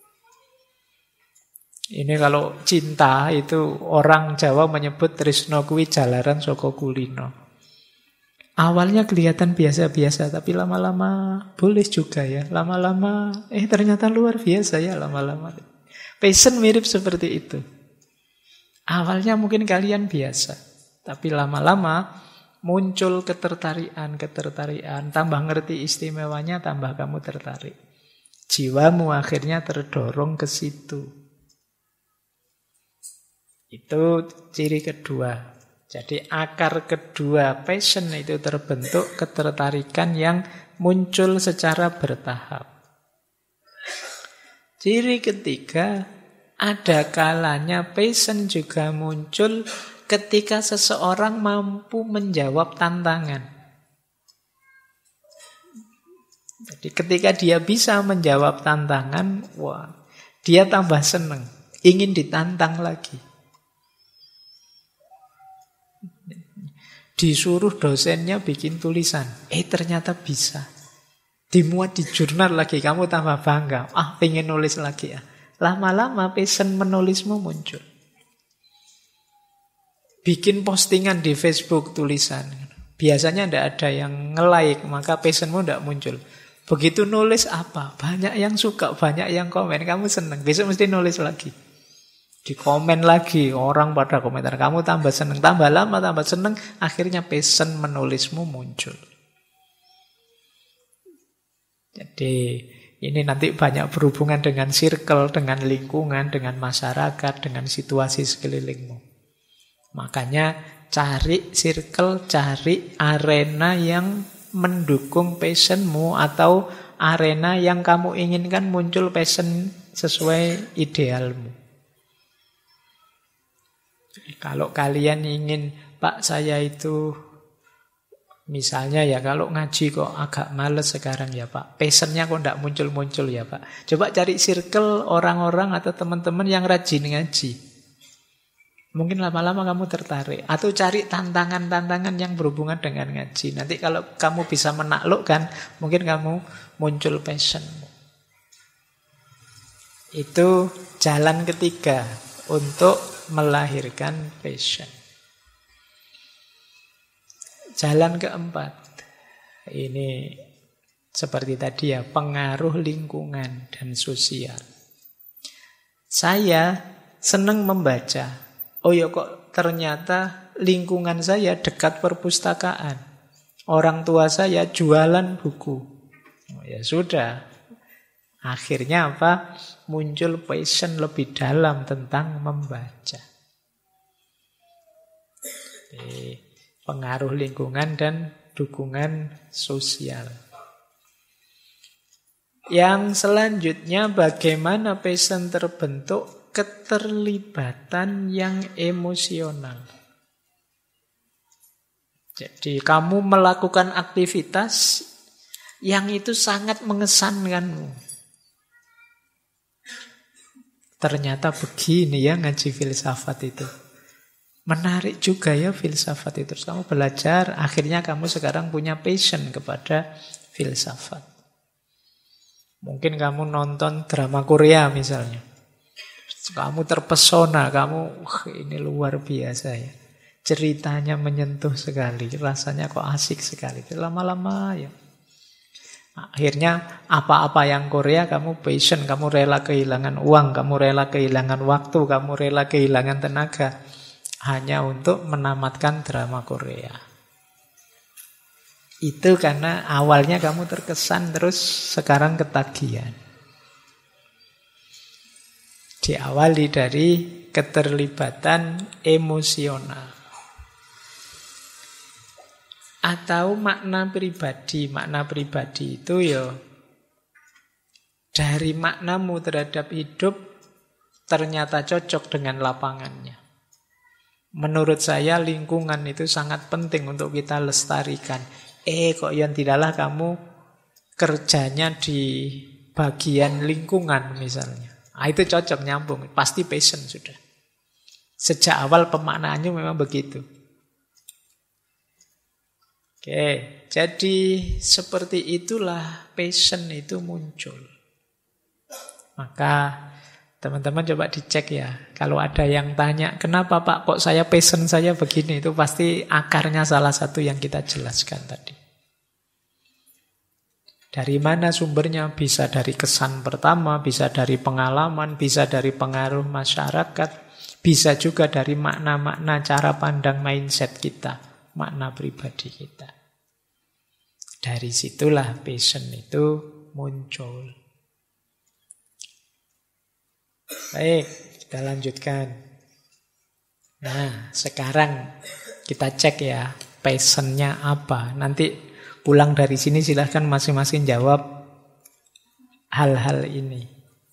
Ini kalau cinta itu orang Jawa menyebut tresno kuwi jalaran saka kulino. Awalnya kelihatan biasa-biasa, tapi lama-lama boleh juga ya. Lama-lama, ternyata luar biasa ya lama-lama. Passion mirip seperti itu. Awalnya mungkin kalian biasa, tapi lama-lama muncul ketertarikan, tambah ngerti istimewanya, tambah kamu tertarik. Jiwamu akhirnya terdorong ke situ. Itu ciri kedua. Jadi akar kedua passion itu terbentuk ketertarikan yang muncul secara bertahap. Ciri ketiga, ada kalanya passion juga muncul ketika seseorang mampu menjawab tantangan. Jadi ketika dia bisa menjawab tantangan, wah, dia tambah senang, ingin ditantang lagi. Disuruh dosennya bikin tulisan, ternyata bisa. Dimuat di jurnal lagi, kamu tambah bangga. Pengen nulis lagi ya. Lama-lama passion menulismu muncul. Bikin postingan di Facebook tulisan. Biasanya tidak ada yang nge-like, maka passionmu tidak muncul. Begitu nulis apa? Banyak yang suka, banyak yang komen. Kamu senang, besok mesti nulis lagi. Di komen lagi, orang pada komentar. Kamu tambah senang, tambah lama, tambah senang. Akhirnya passion menulismu muncul. Jadi ini nanti banyak berhubungan dengan circle, dengan lingkungan, dengan masyarakat, dengan situasi sekelilingmu. Makanya cari circle, cari arena yang mendukung passionmu atau arena yang kamu inginkan muncul passion sesuai idealmu. Kalau kalian ingin, Pak saya itu misalnya ya kalau ngaji kok agak males sekarang ya Pak. Passionnya kok tidak muncul-muncul ya Pak. Coba cari circle orang-orang atau teman-teman yang rajin ngaji. Mungkin lama-lama kamu tertarik. Atau cari tantangan-tantangan yang berhubungan dengan ngaji. Nanti kalau kamu bisa menaklukkan, mungkin kamu muncul passionmu. Itu jalan ketiga untuk melahirkan passion. Jalan keempat, ini seperti tadi ya, pengaruh lingkungan dan sosial. Saya senang membaca. Oh ya kok ternyata lingkungan saya dekat perpustakaan. Orang tua saya jualan buku. Oh ya sudah. Akhirnya apa? Muncul passion lebih dalam tentang membaca. Pengaruh lingkungan dan dukungan sosial. Yang selanjutnya bagaimana passion terbentuk? Keterlibatan yang emosional. Jadi kamu melakukan aktivitas yang itu sangat mengesankanmu. Ternyata begini ya ngaji filsafat itu. Menarik juga ya filsafat itu. Terus kamu belajar, akhirnya kamu sekarang punya passion kepada filsafat. Mungkin kamu nonton drama Korea misalnya. Kamu terpesona, kamu ini luar biasa ya. Ceritanya menyentuh sekali, rasanya kok asik sekali. Lama-lama ya. Akhirnya apa-apa yang Korea kamu passion, kamu rela kehilangan uang, kamu rela kehilangan waktu, kamu rela kehilangan tenaga. Hanya untuk menamatkan drama Korea. Itu karena awalnya kamu terkesan terus sekarang ketagihan. Diawali dari keterlibatan emosional. Atau makna pribadi. Makna pribadi itu ya dari maknamu terhadap hidup ternyata cocok dengan lapangannya. Menurut saya lingkungan itu sangat penting untuk kita lestarikan. Kok yang tidaklah kamu kerjanya di bagian lingkungan misalnya. Itu cocok, nyambung. Pasti passion sudah. Sejak awal pemaknaannya memang begitu. Oke, jadi seperti itulah passion itu muncul. Maka teman-teman coba dicek ya. Kalau ada yang tanya, kenapa Pak kok saya passion saya begini? Itu pasti akarnya salah satu yang kita jelaskan tadi. Dari mana sumbernya? Bisa dari kesan pertama, bisa dari pengalaman, bisa dari pengaruh masyarakat, bisa juga dari makna-makna cara pandang mindset kita, makna pribadi kita. Dari situlah passion itu muncul. Baik, kita lanjutkan. Nah, sekarang kita cek ya, passionnya apa. Nanti pulang dari sini silahkan masing-masing jawab hal-hal ini.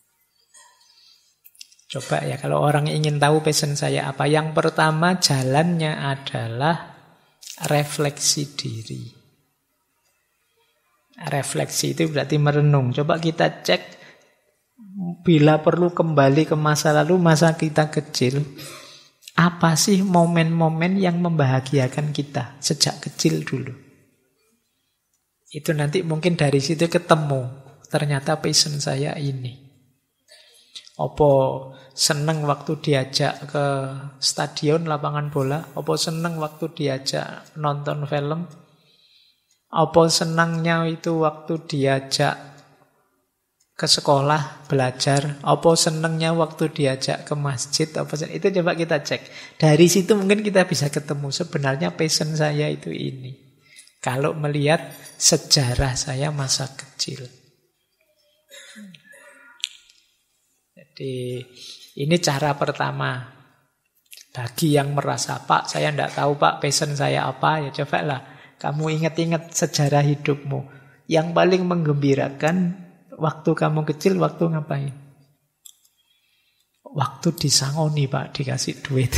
Coba ya, kalau orang ingin tahu passion saya apa. Yang pertama jalannya adalah refleksi diri. Refleksi itu berarti merenung. Coba kita cek, bila perlu kembali ke masa lalu, masa kita kecil, apa sih momen-momen yang membahagiakan kita sejak kecil dulu. Itu nanti mungkin dari situ ketemu, ternyata passion saya ini. Apa seneng waktu diajak ke stadion, lapangan bola? Apa seneng waktu diajak nonton film? Apa senangnya itu waktu diajak ke sekolah belajar? Apa senangnya waktu diajak ke masjid? Itu coba kita cek. Dari situ mungkin kita bisa ketemu sebenarnya passion saya itu ini. Kalau melihat sejarah saya masa kecil. Jadi ini cara pertama. Bagi yang merasa, Pak, saya tidak tahu Pak passion saya apa, ya cobalah kamu ingat-ingat sejarah hidupmu. Yang paling menggembirakan waktu kamu kecil, waktu ngapain? Waktu disangoni, Pak, dikasih duit.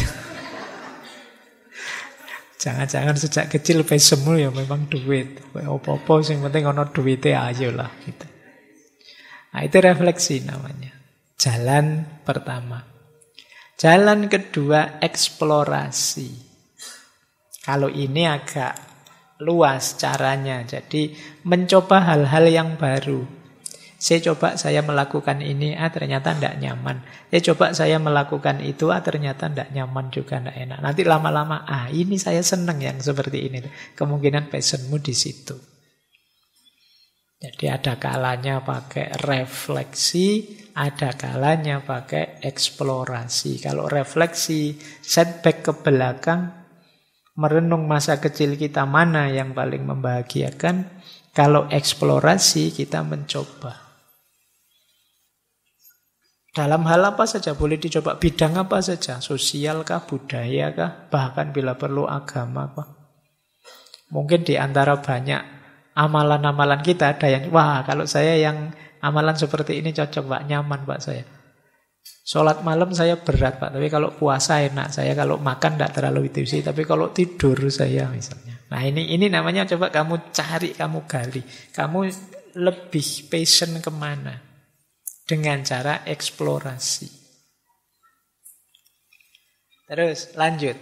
Jangan-jangan sejak kecil passionmu ya memang duit. Apa-apa yang penting ono duitnya, ayolah gitu. Nah, itu refleksi namanya. Jalan pertama. Jalan kedua, eksplorasi. Kalau ini agak luas caranya. Jadi mencoba hal-hal yang baru. Saya melakukan ini, ternyata tidak nyaman. Coba saya melakukan itu, ternyata tidak nyaman juga, tidak enak. Nanti lama-lama, ini saya senang yang seperti ini. Kemungkinan passionmu di situ. Jadi ada kalanya pakai refleksi, ada kalanya pakai eksplorasi. Kalau refleksi, setback ke belakang, merenung masa kecil kita mana yang paling membahagiakan. Kalau eksplorasi, kita mencoba. Dalam hal apa saja boleh dicoba, bidang apa saja, sosial kah, budaya kah, bahkan bila perlu agama kah. Mungkin di antara banyak amalan-amalan kita ada yang, wah kalau saya yang amalan seperti ini cocok Pak, nyaman Pak saya. Sholat malam saya berat Pak, tapi kalau puasa enak. Saya kalau makan tidak terlalu itu sih, tapi kalau tidur saya misalnya. Nah ini namanya coba kamu cari, kamu gali. Kamu lebih passion kemana? Dengan cara eksplorasi. Terus lanjut.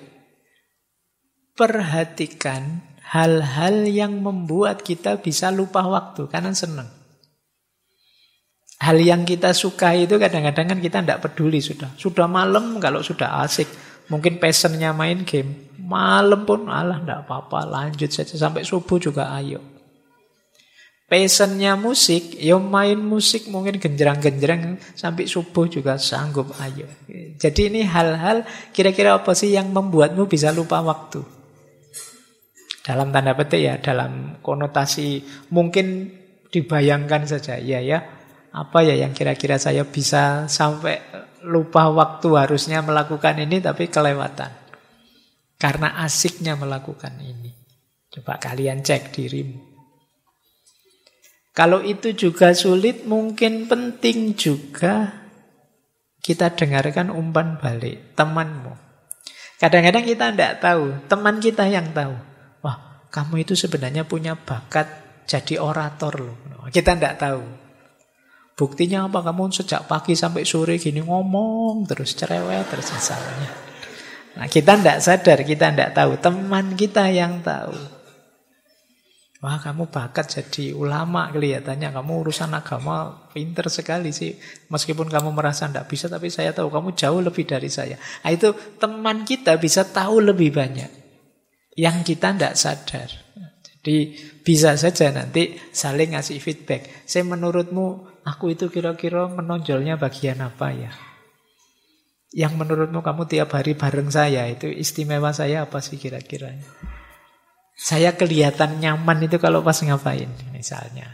Perhatikan hal-hal yang membuat kita bisa lupa waktu karena senang. Hal yang kita suka itu kadang-kadang kan kita tidak peduli sudah. Sudah malam kalau sudah asik. Mungkin passionnya main game. Malam pun tidak apa-apa, lanjut saja sampai subuh juga ayo. Passionnya musik, ya main musik mungkin genjerang-genjerang sampai subuh juga sanggup, ayo. Jadi ini hal-hal kira-kira apa sih yang membuatmu bisa lupa waktu? Dalam tanda petik ya, dalam konotasi mungkin dibayangkan saja, ya. Apa ya yang kira-kira saya bisa sampai lupa waktu harusnya melakukan ini tapi kelewatan. Karena asiknya melakukan ini. Coba kalian cek dirimu. Kalau itu juga sulit, mungkin penting juga kita dengarkan umpan balik temanmu. Kadang-kadang kita tidak tahu, teman kita yang tahu. Wah, kamu itu sebenarnya punya bakat jadi orator loh. Kita tidak tahu. Buktinya apa? Kamu sejak pagi sampai sore gini ngomong terus cerewet terus misalnya. Nah, kita tidak sadar, kita tidak tahu. Teman kita yang tahu. Wah, kamu bakat jadi ulama kelihatannya. Kamu urusan agama pinter sekali sih. Meskipun kamu merasa tidak bisa, tapi saya tahu kamu jauh lebih dari saya. Nah, itu teman kita bisa tahu lebih banyak yang kita tidak sadar. Jadi bisa saja nanti saling ngasih feedback. Menurutmu aku itu kira-kira menonjolnya bagian apa ya? Yang menurutmu kamu tiap hari bareng saya, itu istimewa saya apa sih kira-kira? Saya kelihatan nyaman itu kalau pas ngapain, misalnya.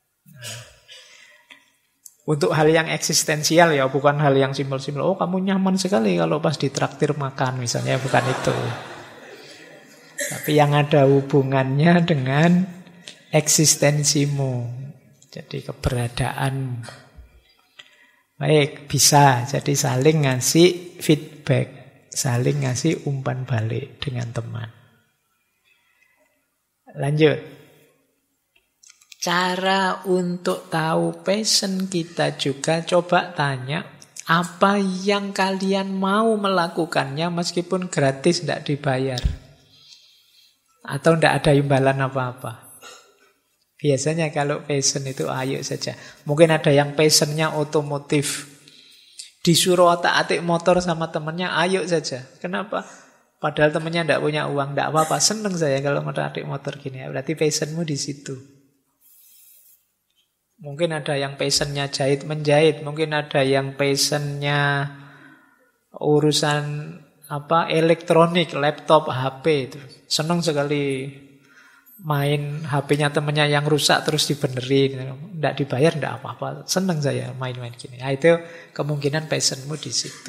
Untuk hal yang eksistensial ya, bukan hal yang simpel-simpel. Oh, kamu nyaman sekali kalau pas ditraktir makan, misalnya, bukan itu. Tapi yang ada hubungannya dengan eksistensimu. Jadi keberadaanmu. Baik, bisa. Jadi saling ngasih feedback, saling ngasih umpan balik dengan teman. Lanjut. Cara untuk tahu passion kita juga coba tanya, apa yang kalian mau melakukannya meskipun gratis, tidak dibayar. Atau tidak ada imbalan apa-apa. Biasanya kalau passion itu ayo saja. Mungkin ada yang passionnya otomotif. Disuruh otak-atik motor sama temennya, ayo saja. Kenapa? Padahal temennya tidak punya uang, tidak apa-apa. Seneng saya kalau otak-atik motor gini. Berarti passionmu di situ. Mungkin ada yang passionnya jahit menjahit, mungkin ada yang passionnya urusan elektronik, laptop, HP itu. Senang sekali main HP-nya temennya yang rusak terus dibenerin, tidak dibayar, tidak apa-apa. Senang saya main-main gini. Nah, itu kemungkinan passionmu di situ.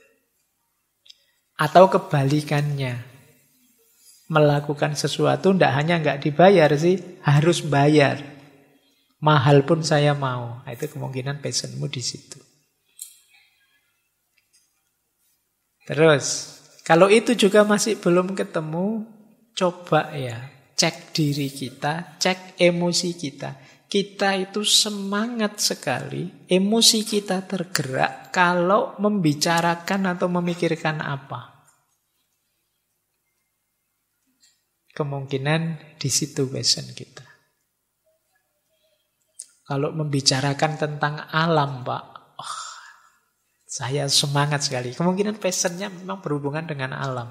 Atau kebalikannya, melakukan sesuatu tidak hanya nggak dibayar sih, harus bayar. Mahal pun saya mau. Nah, itu kemungkinan passionmu di situ. Terus, kalau itu juga masih belum ketemu, coba ya, cek diri kita, cek emosi kita. Kita itu semangat sekali, emosi kita tergerak kalau membicarakan atau memikirkan apa. Kemungkinan di situ passion kita. Kalau membicarakan tentang alam, Pak, saya semangat sekali. Kemungkinan passionnya memang berhubungan dengan alam.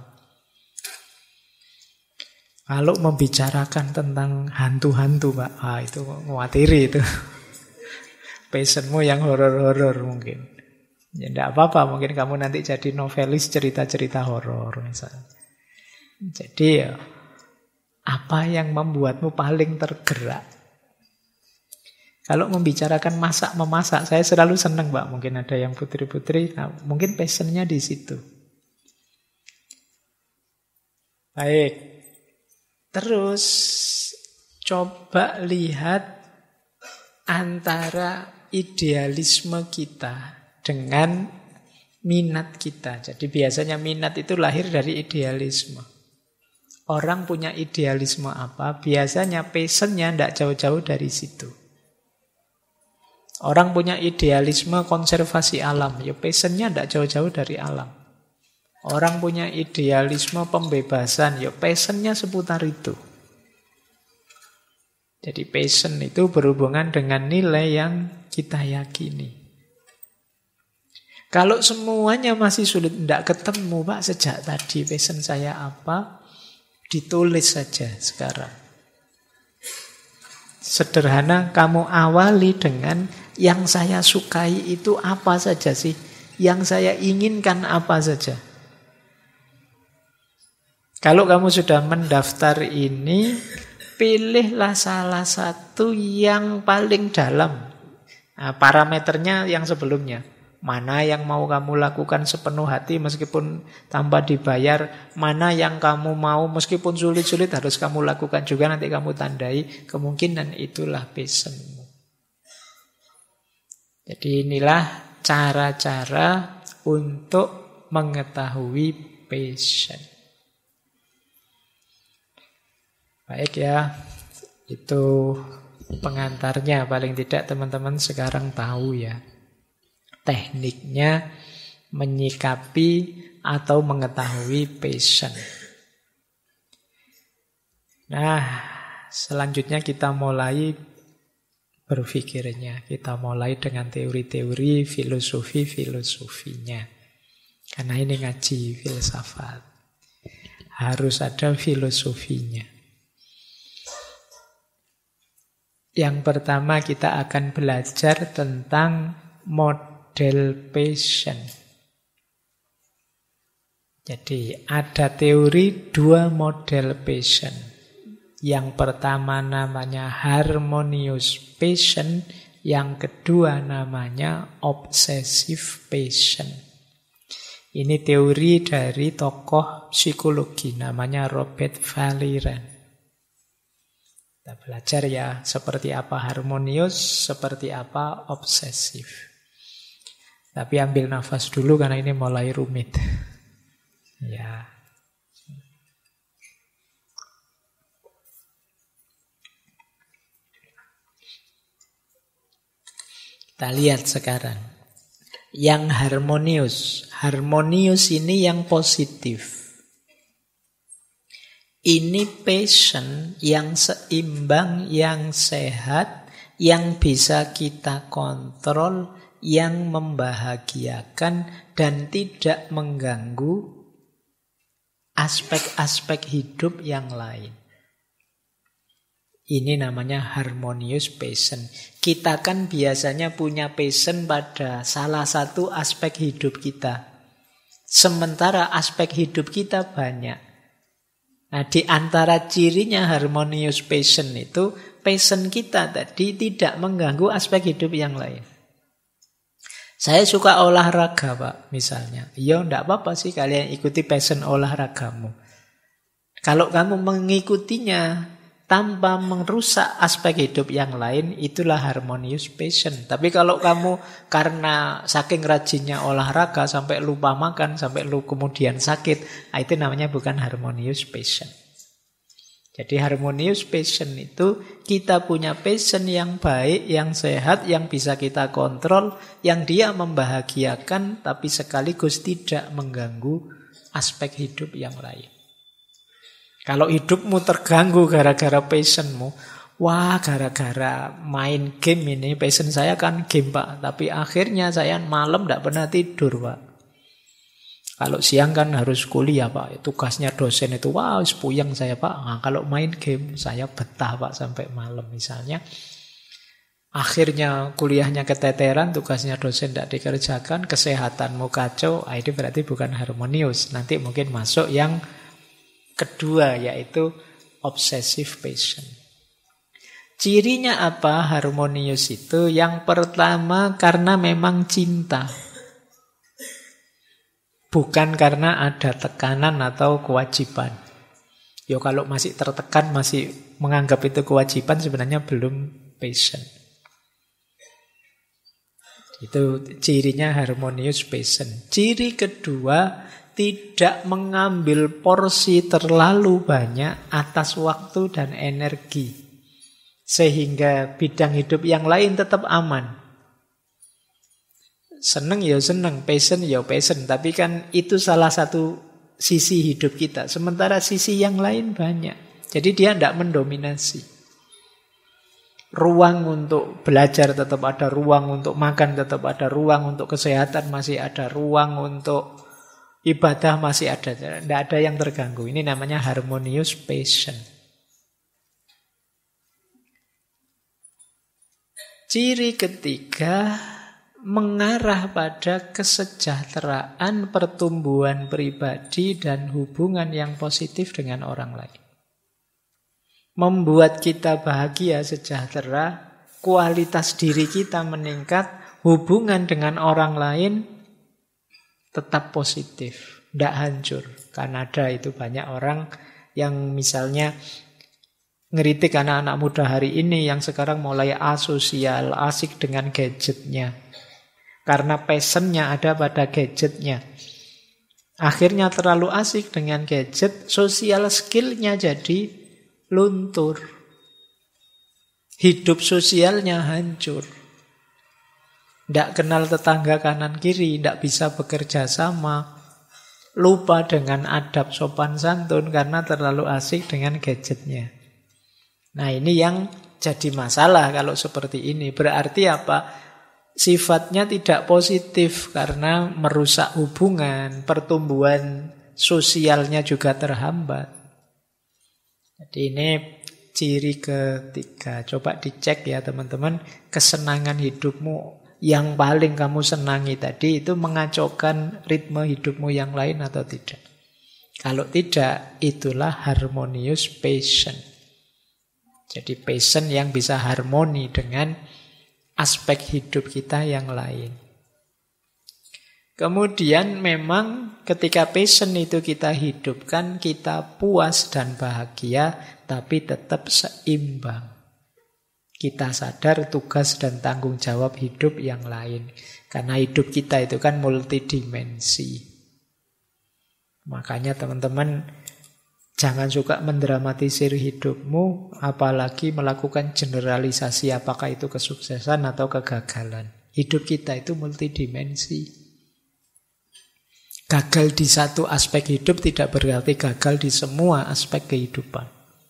Kalau membicarakan tentang hantu-hantu, Pak, itu ngewatiri itu. Passionmu yang horor-horor mungkin. Ya tidak apa-apa, mungkin kamu nanti jadi novelis cerita-cerita horor misalnya. Jadi ya, apa yang membuatmu paling tergerak? Kalau membicarakan masak-memasak, saya selalu senang, Mbak. Mungkin ada yang putri-putri, nah, mungkin passionnya di situ. Baik. Terus, coba lihat antara idealisme kita dengan minat kita. Jadi biasanya minat itu lahir dari idealisme. Orang punya idealisme apa, biasanya passionnya tidak jauh-jauh dari situ. Orang punya idealisme konservasi alam, ya passionnya tidak jauh-jauh dari alam. Orang punya idealisme pembebasan, ya passionnya seputar itu. Jadi passion itu berhubungan dengan nilai yang kita yakini. Kalau semuanya masih sulit, tidak ketemu, Pak, sejak tadi passion saya apa, ditulis saja sekarang. Sederhana, kamu awali dengan yang saya sukai itu apa saja sih? Yang saya inginkan apa saja? Kalau kamu sudah mendaftar ini, pilihlah salah satu yang paling dalam. Nah, parameternya yang sebelumnya. Mana yang mau kamu lakukan sepenuh hati meskipun tanpa dibayar. Mana yang kamu mau meskipun sulit-sulit harus kamu lakukan juga, nanti kamu tandai. Kemungkinan itulah passionmu. Jadi inilah cara-cara untuk mengetahui passion. Baik ya, itu pengantarnya. Paling tidak teman-teman sekarang tahu ya tekniknya menyikapi atau mengetahui passion. Nah, selanjutnya kita mulai berpikirnya. Kita mulai dengan teori-teori filosofinya. Karena ini ngaji filsafat. Harus ada filosofinya. Yang pertama kita akan belajar tentang model passion. Jadi ada teori dua model passion. Yang pertama namanya harmonious passion, yang kedua namanya obsessive passion. Ini teori dari tokoh psikologi namanya Robert Vallieren. Kita belajar ya seperti apa harmonius, seperti apa obsesif. Tapi ambil nafas dulu karena ini mulai rumit. Ya. Kita lihat sekarang. Yang harmonius. Harmonius ini yang positif. Ini passion yang seimbang, yang sehat, yang bisa kita kontrol, yang membahagiakan dan tidak mengganggu aspek-aspek hidup yang lain. Ini namanya harmonious passion. Kita kan biasanya punya passion pada salah satu aspek hidup kita. Sementara aspek hidup kita banyak. Nah, di antara cirinya harmonious passion itu, passion kita tadi tidak mengganggu aspek hidup yang lain. Saya suka olahraga, Pak, misalnya. Ya, enggak apa-apa sih kalian ikuti passion olahragamu. Kalau kamu mengikutinya tanpa merusak aspek hidup yang lain, itulah harmonious passion. Tapi kalau kamu karena saking rajinnya olahraga sampai lupa makan, sampai lu kemudian sakit, itu namanya bukan harmonious passion. Jadi harmonious passion itu kita punya passion yang baik, yang sehat, yang bisa kita kontrol, yang dia membahagiakan tapi sekaligus tidak mengganggu aspek hidup yang lain. Kalau hidupmu terganggu gara-gara passionmu, wah gara-gara main game ini, passion saya kan game, Pak. Tapi akhirnya saya malam tidak pernah tidur, Pak. Kalau siang kan harus kuliah, Pak. Tugasnya dosen itu, wah puyeng saya, Pak. Nah, kalau main game saya betah, Pak, sampai malam misalnya. Akhirnya kuliahnya keteteran, tugasnya dosen tidak dikerjakan, kesehatanmu kacau, ini berarti bukan harmonius. Nanti mungkin masuk yang kedua, yaitu obsessive passion. Cirinya apa harmonius itu? Yang pertama karena memang cinta. Bukan karena ada tekanan atau kewajiban. Ya kalau masih tertekan, masih menganggap itu kewajiban, sebenarnya belum passion. Itu cirinya harmonious passion. Ciri kedua, tidak mengambil porsi terlalu banyak atas waktu dan energi. Sehingga bidang hidup yang lain tetap aman. Seneng ya seneng, passion ya passion. Tapi kan itu salah satu sisi hidup kita. Sementara sisi yang lain banyak. Jadi dia tidak mendominasi. Ruang untuk belajar tetap ada, ruang untuk makan tetap ada, ruang untuk kesehatan masih ada, ruang untuk ibadah masih ada, tidak ada yang terganggu. Ini namanya harmonious passion. Ciri ketiga, mengarah pada kesejahteraan, pertumbuhan pribadi, dan hubungan yang positif dengan orang lain. Membuat kita bahagia, sejahtera, kualitas diri kita meningkat, hubungan dengan orang lain tetap positif, tidak hancur. Karena ada itu banyak orang yang misalnya ngeritik anak-anak muda hari ini yang sekarang mulai asosial, asik dengan gadgetnya. Karena passionnya ada pada gadgetnya. Akhirnya terlalu asik dengan gadget, sosial skillnya jadi luntur. Hidup sosialnya hancur. Tidak kenal tetangga kanan kiri, tidak bisa bekerja sama, lupa dengan adab sopan santun karena terlalu asik dengan gadgetnya. Nah ini yang jadi masalah kalau seperti ini. Berarti apa? Sifatnya tidak positif karena merusak hubungan, pertumbuhan sosialnya juga terhambat. Jadi ini ciri ketiga. Coba dicek ya teman-teman, kesenangan hidupmu yang paling kamu senangi tadi itu mengacaukan ritme hidupmu yang lain atau tidak. Kalau tidak, itulah harmonious passion. Jadi passion yang bisa harmoni dengan aspek hidup kita yang lain. Kemudian memang ketika passion itu kita hidupkan, kita puas dan bahagia, tapi tetap seimbang. Kita sadar tugas dan tanggung jawab hidup yang lain. Karena hidup kita itu kan multidimensi. Makanya teman-teman jangan suka mendramatisir hidupmu, apalagi melakukan generalisasi apakah itu kesuksesan atau kegagalan. Hidup kita itu multidimensi. Gagal di satu aspek hidup tidak berarti gagal di semua aspek kehidupan.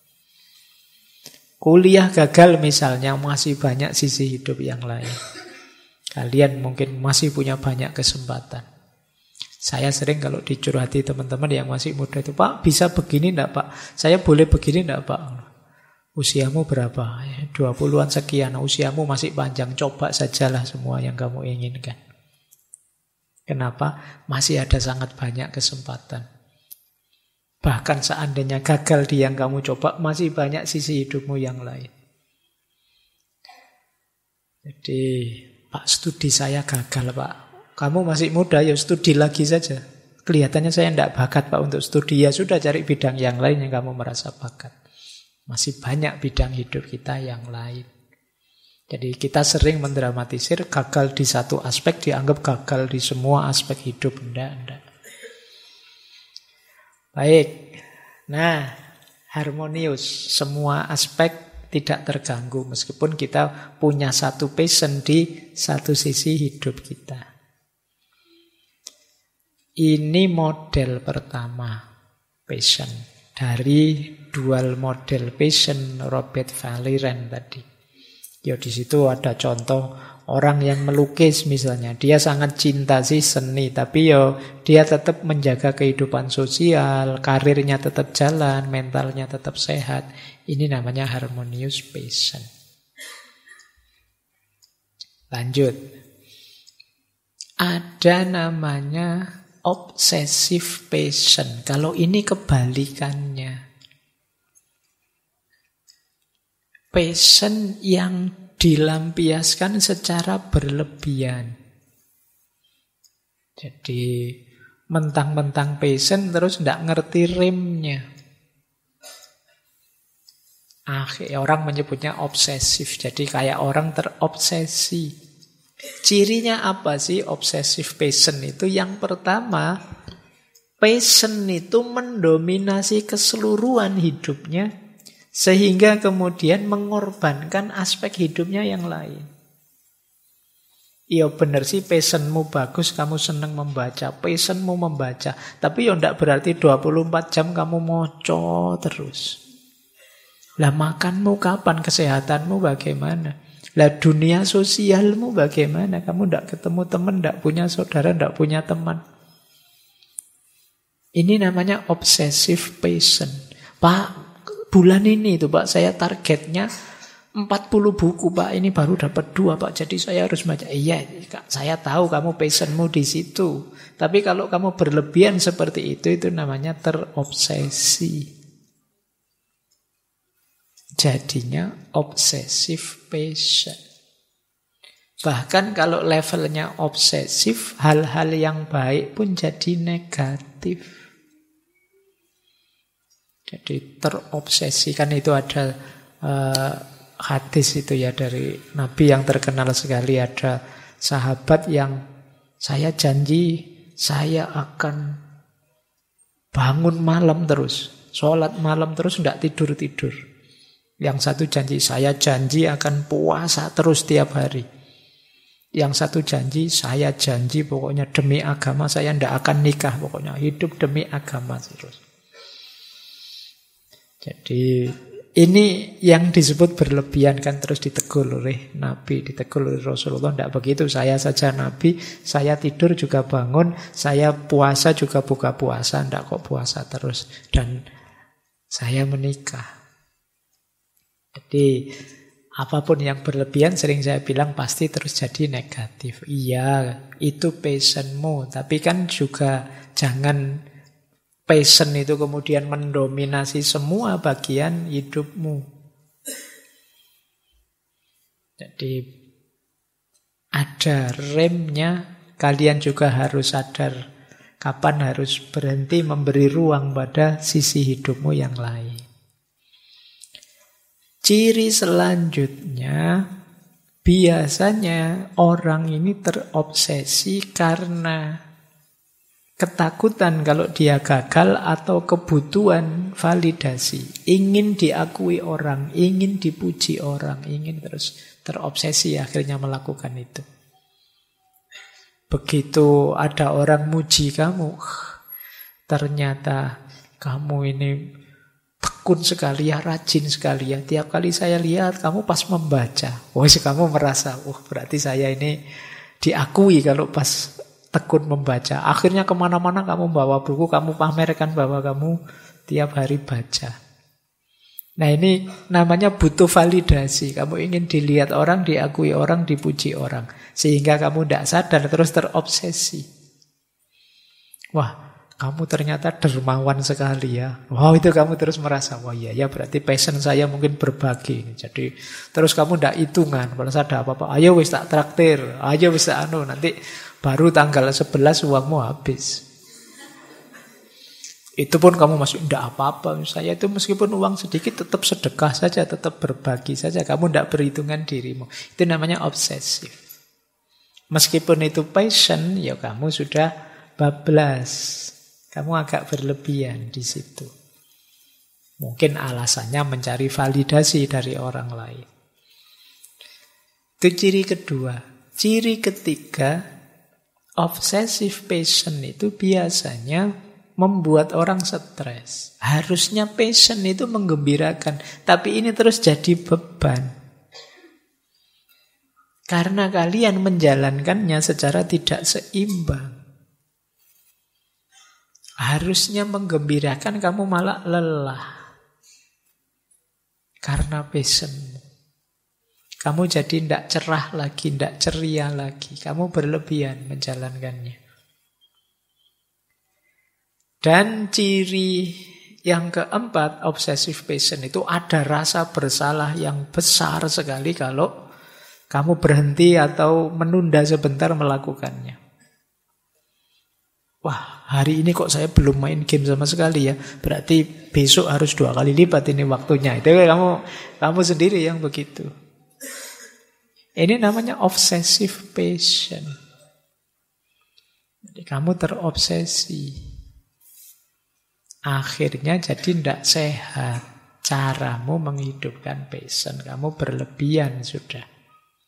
Kuliah gagal misalnya, masih banyak sisi hidup yang lain. Kalian mungkin masih punya banyak kesempatan. Saya sering kalau dicurhati teman-teman yang masih muda itu, Pak bisa begini enggak Pak? Saya boleh begini enggak Pak? Usiamu berapa? 20-an sekian. Usiamu masih panjang. Coba sajalah semua yang kamu inginkan. Kenapa? Masih ada sangat banyak kesempatan. Bahkan seandainya gagal di yang kamu coba, masih banyak sisi hidupmu yang lain. Jadi, Pak, studi saya gagal, Pak. Kamu masih muda, ya studi lagi saja. Kelihatannya saya tidak bakat, Pak, untuk studi. Ya sudah, cari bidang yang lain yang kamu merasa bakat. Masih banyak bidang hidup kita yang lain. Jadi kita sering mendramatisir gagal di satu aspek dianggap gagal di semua aspek hidup. Enggak. Baik. Nah, harmonius. Semua aspek tidak terganggu meskipun kita punya satu passion di satu sisi hidup kita. Ini model pertama, passion. Dari dual model passion Robert Vallieren tadi. Ya di situ ada contoh orang yang melukis misalnya. Dia sangat cinta sih seni, tapi dia tetap menjaga kehidupan sosial, karirnya tetap jalan, mentalnya tetap sehat. Ini namanya harmonious passion. Lanjut. Ada namanya obsessive passion. Kalau ini kebalikannya. Passion yang dilampiaskan secara berlebihan. Jadi mentang-mentang passion terus tidak ngerti remnya. Orang menyebutnya obsesif. Jadi kayak orang terobsesi. Cirinya apa sih obsessive passion itu? Yang pertama, passion itu mendominasi keseluruhan hidupnya sehingga kemudian mengorbankan aspek hidupnya yang lain. Iya benar sih passionmu bagus, kamu senang membaca, passionmu membaca. Tapi tidak berarti 24 jam kamu moco terus. Lah makanmu kapan? Kesehatanmu bagaimana? Lah dunia sosialmu bagaimana? Kamu tidak ketemu teman, tidak punya saudara, tidak punya teman. Ini namanya obsessive passion. Pak, bulan ini itu Pak, saya targetnya 40 buku Pak. Ini baru dapat 2 Pak, jadi saya harus baca. Iya, saya tahu kamu passionmu di situ. Tapi kalau kamu berlebihan seperti itu namanya terobsesi. Jadinya obsessive passion. Bahkan kalau levelnya obsesif, hal-hal yang baik pun jadi negatif. Jadi terobsesi. Kan itu ada hadis itu ya dari Nabi yang terkenal sekali. Ada sahabat yang saya janji saya akan bangun malam terus, sholat malam terus, tidak tidur-tidur. Yang satu janji, saya janji akan puasa terus tiap hari. Yang satu janji, saya janji pokoknya demi agama saya tidak akan nikah. Pokoknya hidup demi agama terus. Jadi ini yang disebut berlebihan kan terus ditegur oleh Nabi, ditegur oleh Rasulullah. Tidak begitu, saya saja Nabi, saya tidur juga bangun, saya puasa juga buka puasa, tidak kok puasa terus. Dan saya menikah. Jadi apapun yang berlebihan sering saya bilang pasti terus jadi negatif. Iya, itu passionmu. Tapi kan juga jangan passion itu kemudian mendominasi semua bagian hidupmu. Jadi ada remnya. Kalian juga harus sadar kapan harus berhenti memberi ruang pada sisi hidupmu yang lain. Ciri selanjutnya, biasanya orang ini terobsesi karena ketakutan kalau dia gagal atau kebutuhan validasi. Ingin diakui orang, ingin dipuji orang, ingin terus terobsesi akhirnya melakukan itu. Begitu ada orang muji kamu, ternyata kamu ini tekun sekali ya, rajin sekali ya. Tiap kali saya lihat kamu pas membaca, kamu merasa, berarti saya ini diakui kalau pas tekun membaca. Akhirnya kemana-mana kamu bawa buku, kamu pamerkan bahwa kamu tiap hari baca. Nah ini namanya butuh validasi. Kamu ingin dilihat orang, diakui orang, dipuji orang. Sehingga kamu tidak sadar, terus terobsesi. Wah, kamu ternyata dermawan sekali ya. Wow, itu kamu terus merasa, wah iya ya berarti passion saya mungkin berbagi. Jadi terus kamu tidak hitungan. Kalau ada apa-apa, ayo wis tak traktir, ayo wis tak anu. Nanti baru tanggal 11 uangmu habis. Itu pun kamu masih tidak apa-apa. Saya itu meskipun uang sedikit tetap sedekah saja, tetap berbagi saja. Kamu tidak berhitungan dirimu. Itu namanya obsesif. Meskipun itu passion, ya kamu sudah bablas. Kamu agak berlebihan di situ. Mungkin alasannya mencari validasi dari orang lain. Itu ciri kedua. Ciri ketiga, obsessive passion itu biasanya membuat orang stres. Harusnya passion itu menggembirakan, tapi ini terus jadi beban. Karena kalian menjalankannya secara tidak seimbang. Harusnya menggembirakan, kamu malah lelah. Karena passion. Kamu jadi tidak cerah lagi, tidak ceria lagi. Kamu berlebihan menjalankannya. Dan ciri yang keempat, obsessive passion itu ada rasa bersalah yang besar sekali kalau kamu berhenti atau menunda sebentar melakukannya. Wah, hari ini kok saya belum main game sama sekali ya. Berarti besok harus 2 kali lipat ini waktunya. Itu kamu sendiri yang begitu. Ini namanya obsessive passion. Jadi kamu terobsesi. Akhirnya jadi tidak sehat caramu menghidupkan passion. Kamu berlebihan sudah.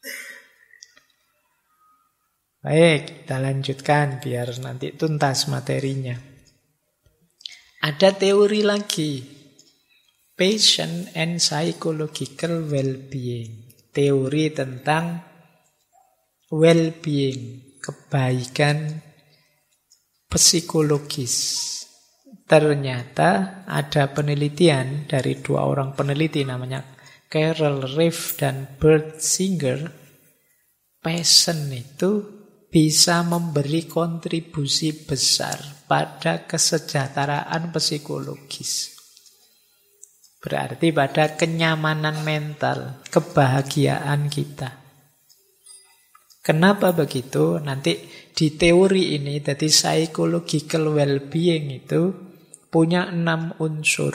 Baik, kita lanjutkan biar nanti tuntas materinya. Ada teori lagi. Passion and psychological well-being. Teori tentang well-being, kebaikan psikologis. Ternyata ada penelitian dari 2 orang peneliti namanya Carol Reeve dan Bert Singer. Passion itu bisa memberi kontribusi besar pada kesejahteraan psikologis. Berarti pada kenyamanan mental, kebahagiaan kita. Kenapa begitu? Nanti di teori ini, jadi psychological well-being itu punya 6 unsur.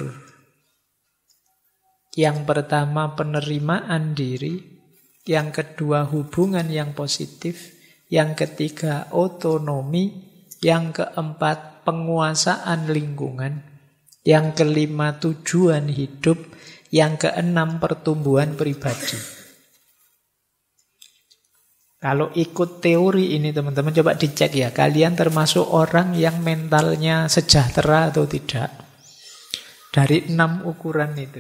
Yang pertama penerimaan diri, yang kedua hubungan yang positif, yang ketiga otonomi, yang keempat penguasaan lingkungan, yang kelima tujuan hidup, yang keenam pertumbuhan pribadi. Kalau ikut teori ini teman-teman coba dicek ya, kalian termasuk orang yang mentalnya sejahtera atau tidak. Dari 6 ukuran itu.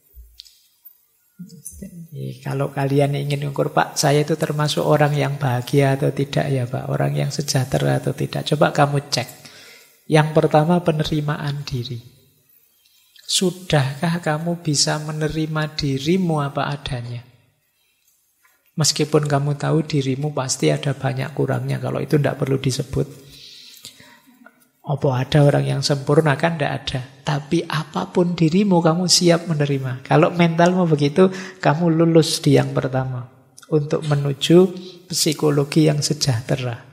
Kalau kalian ingin ukur, Pak, saya itu termasuk orang yang bahagia atau tidak ya Pak, orang yang sejahtera atau tidak, coba kamu cek. Yang pertama penerimaan diri. Sudahkah kamu bisa menerima dirimu apa adanya? Meskipun kamu tahu dirimu pasti ada banyak kurangnya, kalau itu tidak perlu disebut. Apa ada orang yang sempurna? Kan tidak ada. Tapi apapun dirimu kamu siap menerima. Kalau mentalmu begitu, kamu lulus di yang pertama. Untuk menuju psikologi yang sejahtera.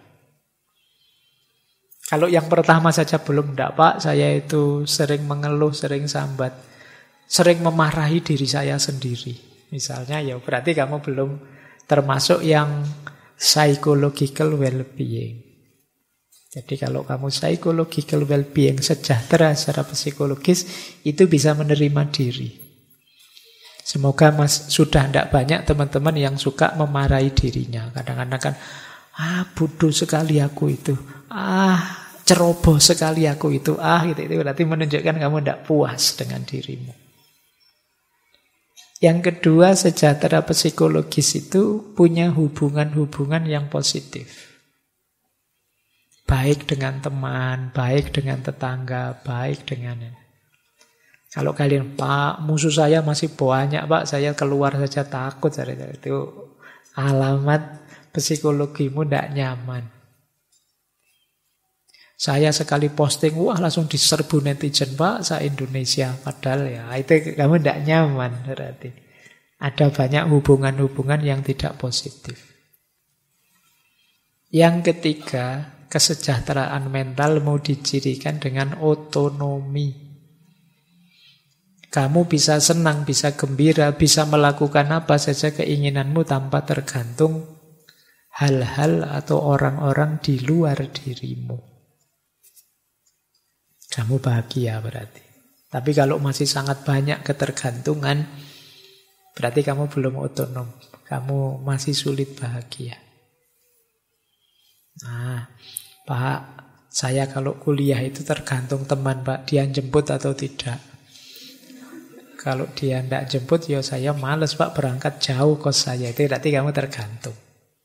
Kalau yang pertama saja belum, tidak Pak, saya itu sering mengeluh, sering sambat. Sering memarahi diri saya sendiri. Misalnya ya berarti kamu belum termasuk yang psychological well-being. Jadi kalau kamu psychological well-being, sejahtera secara psikologis, itu bisa menerima diri. Semoga sudah tidak banyak teman-teman yang suka memarahi dirinya. Kadang-kadang kan, Bodoh sekali aku itu. Ceroboh sekali aku itu. Itu berarti menunjukkan kamu tidak puas dengan dirimu. Yang kedua, sejahtera psikologis itu punya hubungan-hubungan yang positif. Baik dengan teman, baik dengan tetangga, baik dengan... Kalau kalian, Pak, musuh saya masih banyak, Pak, saya keluar saja takut. Itu alamat psikologimu tidak nyaman. Saya sekali posting, langsung diserbu netizen, Pak, se-Indonesia. Padahal ya, itu kamu tidak nyaman berarti. Ada banyak hubungan-hubungan yang tidak positif. Yang ketiga, kesejahteraan mental mau dicirikan dengan otonomi. Kamu bisa senang, bisa gembira, bisa melakukan apa saja keinginanmu tanpa tergantung hal-hal atau orang-orang di luar dirimu. Kamu bahagia berarti. Tapi kalau masih sangat banyak ketergantungan, berarti kamu belum otonom. Kamu masih sulit bahagia. Pak, saya kalau kuliah itu tergantung teman, Pak. Dia jemput atau tidak. Kalau dia tidak jemput, ya saya malas, Pak, berangkat jauh kos saya. Itu berarti kamu tergantung.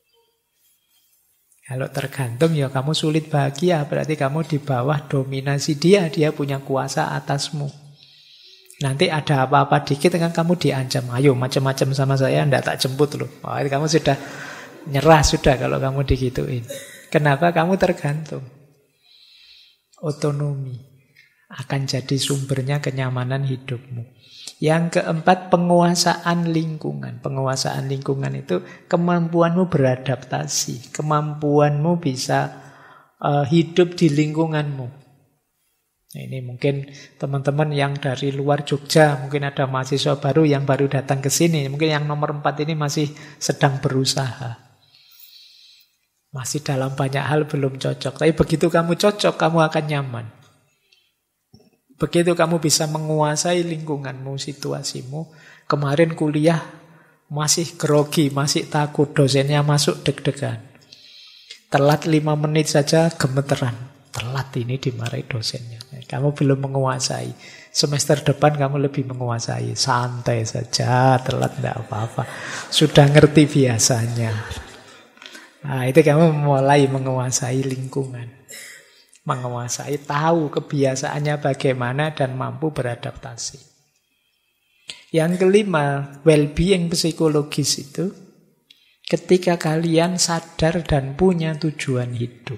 Kalau tergantung ya kamu sulit bahagia, berarti kamu di bawah dominasi dia punya kuasa atasmu. Nanti ada apa-apa dikit kan kamu diancam, ayo macam-macam sama saya, ndak tak jemput loh. Kamu sudah nyerah sudah kalau kamu digituin. Kenapa? Kamu tergantung. Otonomi akan jadi sumbernya kenyamanan hidupmu. Yang keempat, penguasaan lingkungan. Penguasaan lingkungan itu kemampuanmu beradaptasi, kemampuanmu bisa hidup di lingkunganmu. Nah, ini mungkin teman-teman yang dari luar Jogja, mungkin ada mahasiswa baru yang baru datang ke sini. Mungkin yang nomor 4 ini masih sedang berusaha. Masih dalam banyak hal belum cocok. Tapi begitu kamu cocok, kamu akan nyaman. Begitu kamu bisa menguasai lingkunganmu, situasimu. Kemarin kuliah masih grogi, masih takut, dosennya masuk deg-degan. Telat 5 menit saja gemeteran. Telat ini dimarahi dosennya. Kamu belum menguasai. Semester depan kamu lebih menguasai. Santai saja, telat tidak apa-apa. Sudah ngerti biasanya. Itu kamu mulai menguasai lingkungan. Menguasai, tahu kebiasaannya bagaimana dan mampu beradaptasi. Yang kelima, well-being psikologis itu ketika kalian sadar dan punya tujuan hidup.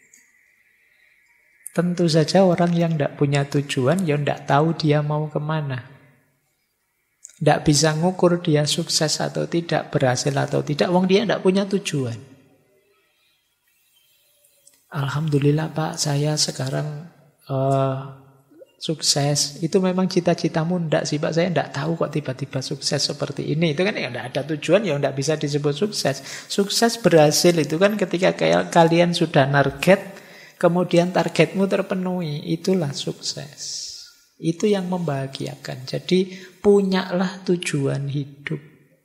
Tentu saja orang yang tidak punya tujuan, ya tidak tahu dia mau kemana. Tidak bisa ngukur dia sukses atau tidak, berhasil atau tidak, wong dia tidak punya tujuan. Alhamdulillah Pak, saya sekarang sukses. Itu memang cita-citamu enggak sih Pak? Saya enggak tahu kok tiba-tiba sukses seperti ini. Itu kan ya enggak ada tujuan, ya enggak bisa disebut sukses. Sukses berhasil itu kan ketika kalian sudah target, kemudian targetmu terpenuhi. Itulah sukses. Itu yang membahagiakan. Jadi punyalah tujuan hidup.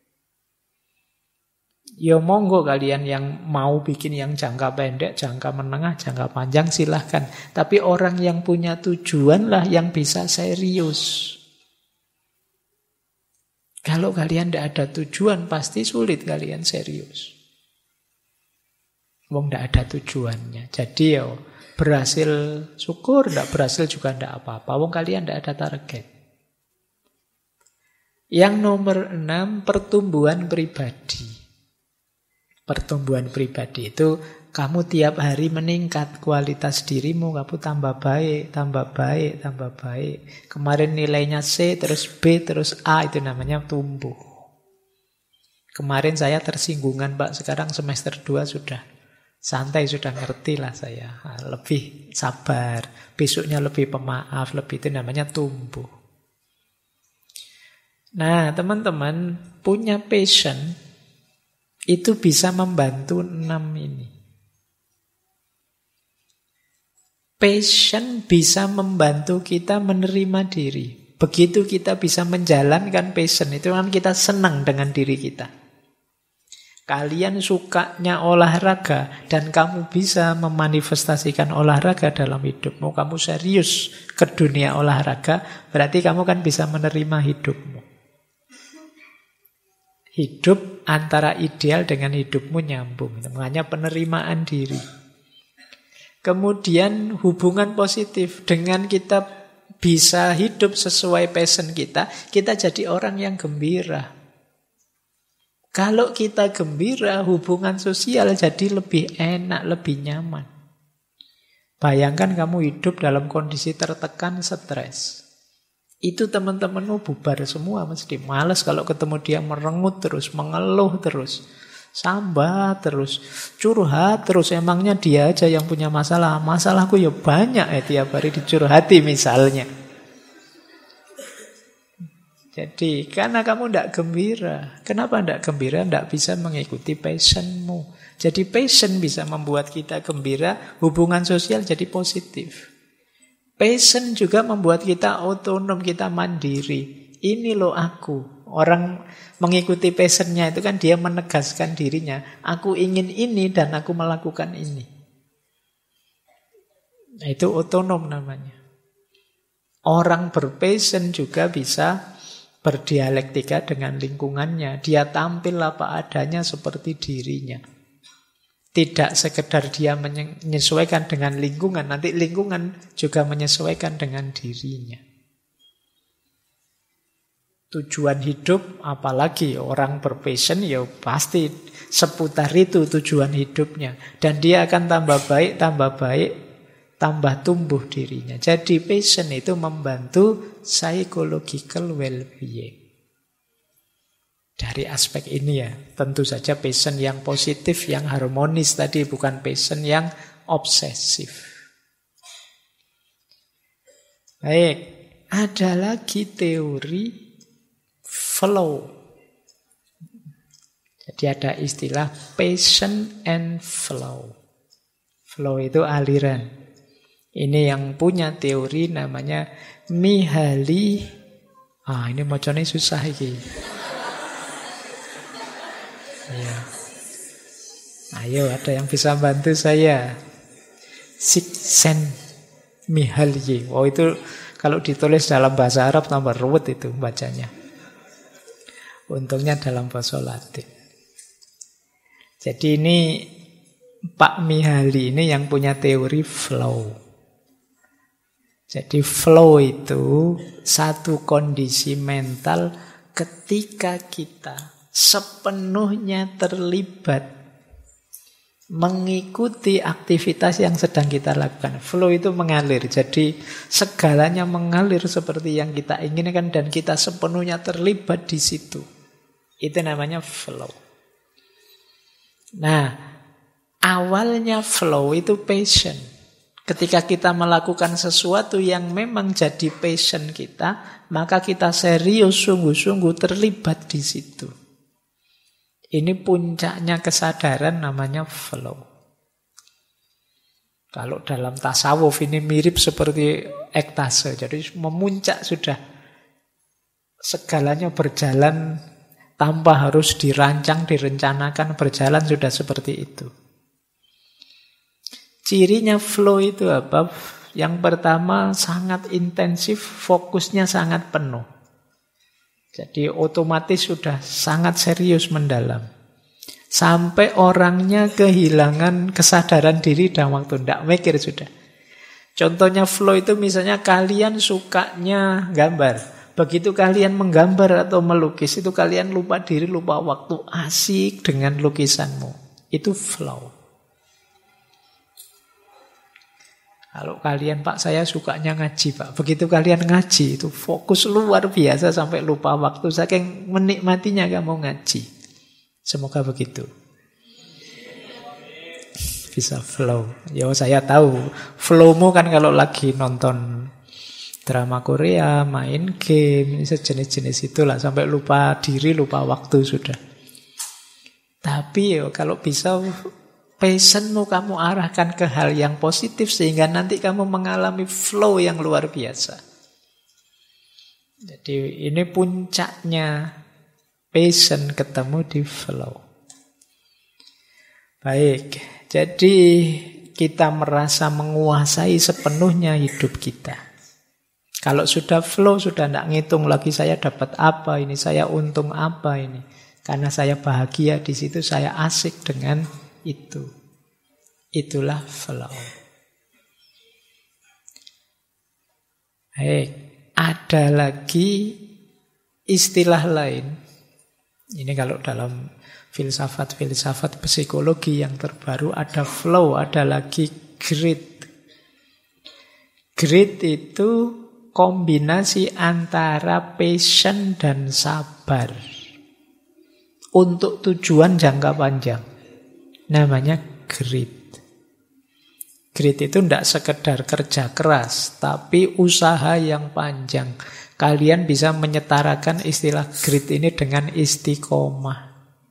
Ya monggo kalian yang mau bikin yang jangka pendek, jangka menengah, jangka panjang silahkan. Tapi orang yang punya tujuan lah yang bisa serius. Kalau kalian tidak ada tujuan pasti sulit kalian serius. Wong tidak ada tujuannya. Jadi ya berhasil syukur, tidak berhasil juga tidak apa-apa. Wong kalian tidak ada target. Yang nomor 6, pertumbuhan pribadi. Pertumbuhan pribadi itu kamu tiap hari meningkat kualitas dirimu, kamu tambah baik, tambah baik, tambah baik. Kemarin nilainya C, terus B, terus A, itu namanya tumbuh. Kemarin saya tersinggungan Pak, sekarang semester 2 sudah santai, sudah ngerti lah saya. Lebih sabar, besoknya lebih pemaaf, lebih, itu namanya tumbuh. Nah teman-teman punya passion, itu bisa membantu 6 ini. Passion bisa membantu kita menerima diri. Begitu kita bisa menjalankan passion, itu kan kita senang dengan diri kita. Kalian sukanya olahraga dan kamu bisa memanifestasikan olahraga dalam hidupmu. Kamu serius ke dunia olahraga, berarti kamu kan bisa menerima hidupmu. Hidup antara ideal dengan hidupmu nyambung. Namanya penerimaan diri. Kemudian hubungan positif. Dengan kita bisa hidup sesuai passion kita, kita jadi orang yang gembira. Kalau kita gembira, hubungan sosial jadi lebih enak, lebih nyaman. Bayangkan kamu hidup dalam kondisi tertekan, stres. Itu teman-temanmu bubar semua mesti. Males kalau ketemu dia merengut terus, mengeluh terus, sambat terus, curhat terus. Emangnya dia aja yang punya masalah. Masalahku ya banyak tiap hari dicurhati misalnya. Jadi karena kamu tidak gembira. Kenapa tidak gembira? Tidak bisa mengikuti passionmu. Jadi passion bisa membuat kita gembira, hubungan sosial jadi positif. Passion juga membuat kita otonom, kita mandiri. Ini loh aku. Orang mengikuti passionnya itu kan dia menegaskan dirinya. Aku ingin ini dan aku melakukan ini. Nah, itu otonom namanya. Orang berpassion juga bisa berdialektika dengan lingkungannya. Dia tampil apa adanya seperti dirinya. Tidak sekedar dia menyesuaikan dengan lingkungan, nanti lingkungan juga menyesuaikan dengan dirinya. Tujuan hidup, apalagi orang berpassion, ya pasti seputar itu tujuan hidupnya. Dan dia akan tambah baik, tambah tumbuh dirinya. Jadi passion itu membantu psychological well-being. Dari aspek ini ya, tentu saja passion yang positif, yang harmonis tadi, bukan passion yang obsesif. Baik, ada lagi teori flow. Jadi ada istilah passion and flow. Flow itu aliran. Ini yang punya teori namanya Mihaly. Ini macamnya susah ini. Ya. Ayo, ada yang bisa bantu saya? Csikszentmihalyi. Itu kalau ditulis dalam bahasa Arab tambah ruwet itu bacanya. Untungnya dalam bahasa Latin. Jadi ini Pak Mihaly ini yang punya teori flow. Jadi flow itu satu kondisi mental ketika kita sepenuhnya terlibat mengikuti aktivitas yang sedang kita lakukan. Flow itu mengalir. Jadi segalanya mengalir seperti yang kita inginkan dan kita sepenuhnya terlibat di situ. Itu namanya flow. Nah, awalnya flow itu passion. Ketika kita melakukan sesuatu yang memang jadi passion kita, maka kita serius, sungguh-sungguh terlibat di situ. Ini puncaknya kesadaran namanya flow. Kalau dalam tasawuf ini mirip seperti ekstase. Jadi memuncak sudah. Segalanya berjalan tanpa harus dirancang, direncanakan, berjalan sudah seperti itu. Cirinya flow itu apa? Yang pertama sangat intensif, fokusnya sangat penuh. Jadi otomatis sudah sangat serius mendalam. Sampai orangnya kehilangan kesadaran diri dan waktu. Tidak mikir sudah. Contohnya flow itu misalnya kalian sukanya gambar. Begitu kalian menggambar atau melukis, itu kalian lupa diri, lupa waktu, asik dengan lukisanmu. Itu flow. Kalau kalian, Pak, saya sukanya ngaji, Pak. Begitu kalian ngaji, itu fokus luar biasa sampai lupa waktu. Saking menikmatinya kamu ngaji. Semoga begitu. Bisa flow. Ya, saya tahu. Flowmu kan kalau lagi nonton drama Korea, main game, sejenis-jenis itulah. Sampai lupa diri, lupa waktu sudah. Tapi ya, kalau bisa passionmu kamu arahkan ke hal yang positif sehingga nanti kamu mengalami flow yang luar biasa. Jadi ini puncaknya passion ketemu di flow. Baik, jadi kita merasa menguasai sepenuhnya hidup kita. Kalau sudah flow, sudah tidak ngitung lagi saya dapat apa ini, saya untung apa ini. Karena saya bahagia di situ, saya asik dengan itu. Itulah flow. Baik, ada lagi istilah lain. Ini kalau dalam filsafat psikologi yang terbaru ada flow, ada lagi grit. Grit itu kombinasi antara passion dan sabar untuk tujuan jangka panjang. Namanya grit. Grit itu tidak sekedar kerja keras, tapi usaha yang panjang. Kalian bisa menyetarakan istilah grit ini dengan istiqomah.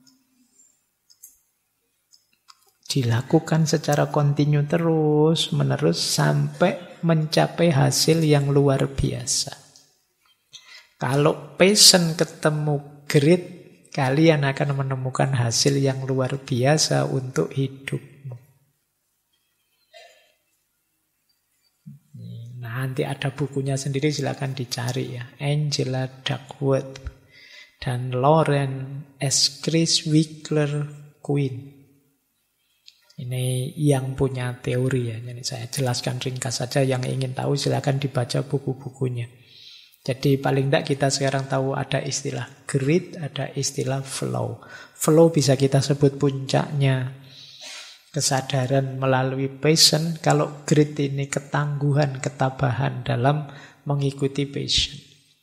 Dilakukan secara kontinu terus menerus sampai mencapai hasil yang luar biasa. Kalau passion ketemu grit, kalian akan menemukan hasil yang luar biasa untuk hidupmu. Nanti ada bukunya sendiri, silakan dicari ya. Angela Duckworth dan Lauren S. Criswickler Quinn. Ini yang punya teori ya. Jadi saya jelaskan ringkas saja, yang ingin tahu silakan dibaca buku-bukunya. Jadi paling tidak kita sekarang tahu ada istilah grit, ada istilah flow. Flow bisa kita sebut puncaknya kesadaran melalui passion. Kalau grit ini ketangguhan, ketabahan dalam mengikuti passion.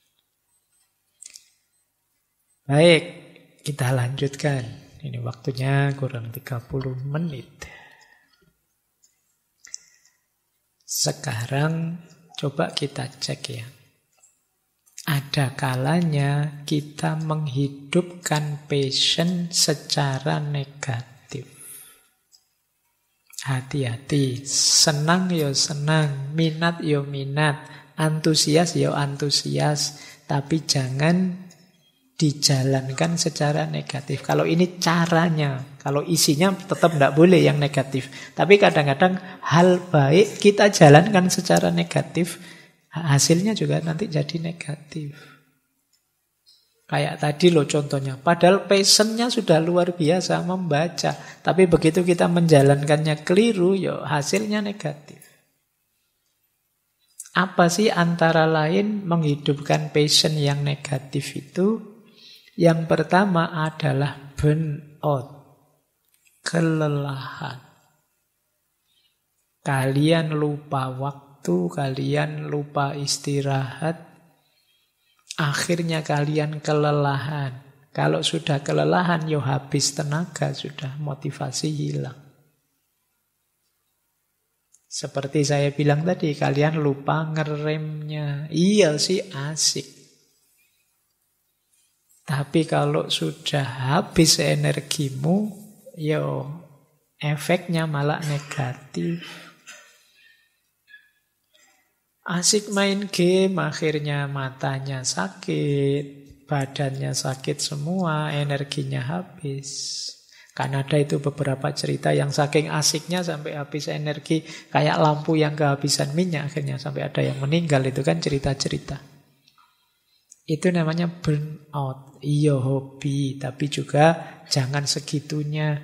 Baik, kita lanjutkan. Ini waktunya kurang 30 menit. Sekarang coba kita cek ya. Ada kalanya kita menghidupkan passion secara negatif. Hati-hati, senang yo senang, minat yo minat, antusias yo antusias, tapi jangan dijalankan secara negatif. Kalau ini caranya, kalau isinya tetap tidak boleh yang negatif. Tapi kadang-kadang hal baik kita jalankan secara negatif, hasilnya juga nanti jadi negatif. Kayak tadi loh contohnya, padahal passionnya sudah luar biasa membaca, tapi begitu kita menjalankannya keliru, yo hasilnya negatif. Apa sih antara lain menghidupkan passion yang negatif itu? Yang pertama adalah burnout, kelelahan. Kalian lupa waktu, kalian lupa istirahat, akhirnya kalian kelelahan. Kalau sudah kelelahan, yo habis tenaga, sudah motivasi hilang. Seperti saya bilang tadi, kalian lupa ngeremnya. Iya sih asik. Tapi kalau sudah habis energimu, yo efeknya malah negatif. Asik main game, akhirnya matanya sakit, badannya sakit semua, energinya habis. Kan ada itu beberapa cerita yang saking asiknya sampai habis energi, kayak lampu yang kehabisan minyak, akhirnya sampai ada yang meninggal. Itu kan cerita-cerita. Itu namanya burnout. Iya hobi, tapi juga jangan segitunya.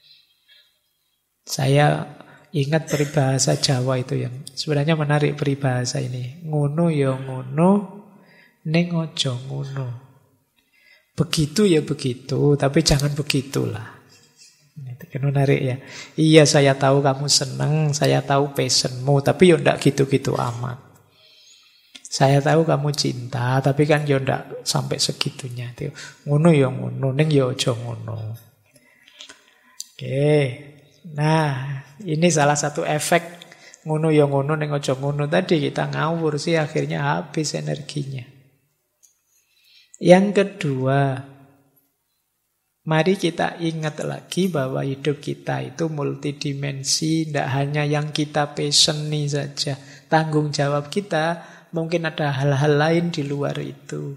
Saya ingat peribahasa Jawa itu yang sebenarnya menarik peribahasa ini. Ngono ya ngono, ning aja ngono. Begitu ya begitu, tapi jangan begitulah. Itu kan menarik ya. Iya saya tahu kamu senang, saya tahu passionmu, tapi ya ndak gitu-gitu amat. Saya tahu kamu cinta, tapi kan ya ndak sampai segitunya. Ngono ya ngono, ning ya aja ngono. Oke. Nah, ini salah satu efek ngono ya ngono ning aja ngono tadi, kita ngawur sih akhirnya habis energinya. Yang kedua, mari kita ingat lagi bahwa hidup kita itu multidimensi, tidak hanya yang kita passioni saja. Tanggung jawab kita mungkin ada hal-hal lain di luar itu.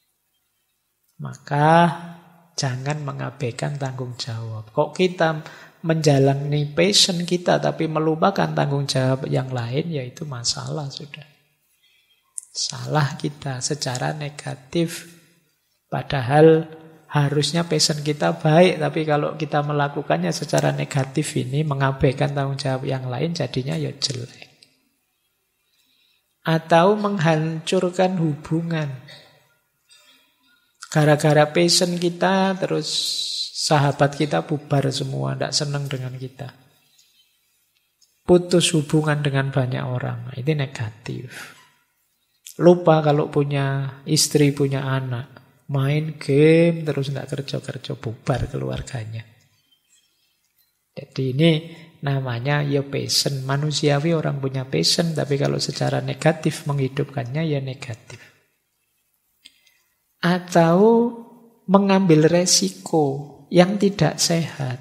Maka jangan mengabaikan tanggung jawab. Kok kita menjalani passion kita tapi melupakan tanggung jawab yang lain, ya itu masalah sudah. Salah kita secara negatif. Padahal harusnya passion kita baik, tapi kalau kita melakukannya secara negatif ini, mengabaikan tanggung jawab yang lain, jadinya ya jelek. Atau menghancurkan hubungan. Gara-gara passion kita, terus sahabat kita bubar semua, tidak senang dengan kita. Putus hubungan dengan banyak orang, itu negatif. Lupa kalau punya istri, punya anak. Main game, terus tidak kerja-kerja, bubar keluarganya. Jadi ini namanya ya passion. Manusiawi orang punya passion, tapi kalau secara negatif menghidupkannya ya negatif. Atau mengambil resiko yang tidak sehat.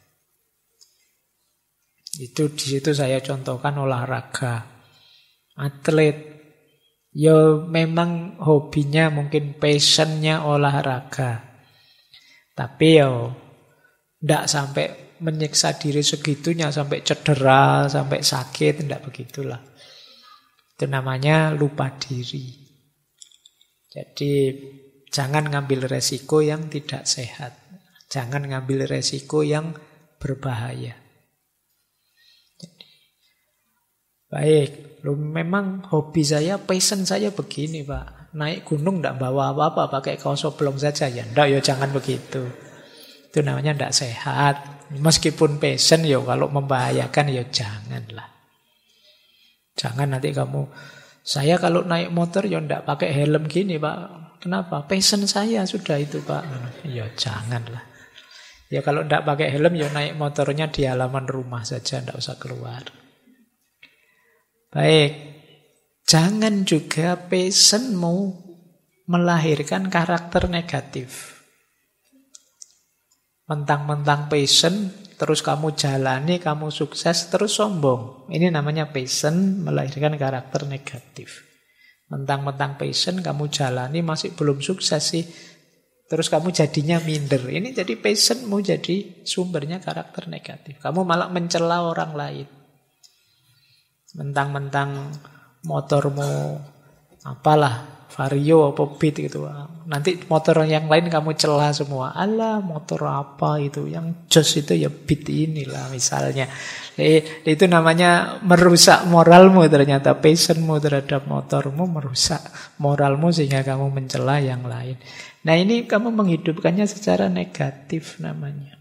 Itu di situ saya contohkan olahraga. Atlet ya memang hobinya mungkin passionnya olahraga. Tapi ya tidak sampai menyiksa diri segitunya, sampai cedera, sampai sakit, tidak begitulah. Itu namanya lupa diri. Jadi jangan ngambil resiko yang tidak sehat. Jangan ngambil resiko yang berbahaya. Jadi, baik. Memang hobi saya, passion saya begini Pak. Naik gunung tidak bawa apa-apa, pakai kaos oblong saja. Ya enggak, ya jangan begitu. Itu namanya tidak sehat. Meskipun passion, ya kalau membahayakan, ya janganlah. Jangan nanti kamu, saya kalau naik motor, ya tidak pakai helm gini Pak. Kenapa? Passion saya sudah itu Pak. Ya janganlah. Ya kalau tidak pakai helm, ya naik motornya di halaman rumah saja, tidak usah keluar. Baik, jangan juga passionmu melahirkan karakter negatif. Mentang-mentang passion, terus kamu jalani, kamu sukses, terus sombong. Ini namanya passion melahirkan karakter negatif. Mentang-mentang passion, kamu jalani, masih belum sukses sih, terus kamu jadinya minder. Ini jadi passionmu jadi sumbernya karakter negatif. Kamu malah mencela orang lain. Mentang-mentang motormu apalah, Vario apa Beat gitu. Nanti motor yang lain kamu celah semua. Alah, motor apa itu? Yang jos itu ya Beat inilah misalnya. Itu namanya merusak moralmu ternyata. Passionmu terhadap motormu merusak moralmu sehingga kamu mencela yang lain. Nah ini kamu menghidupkannya secara negatif namanya.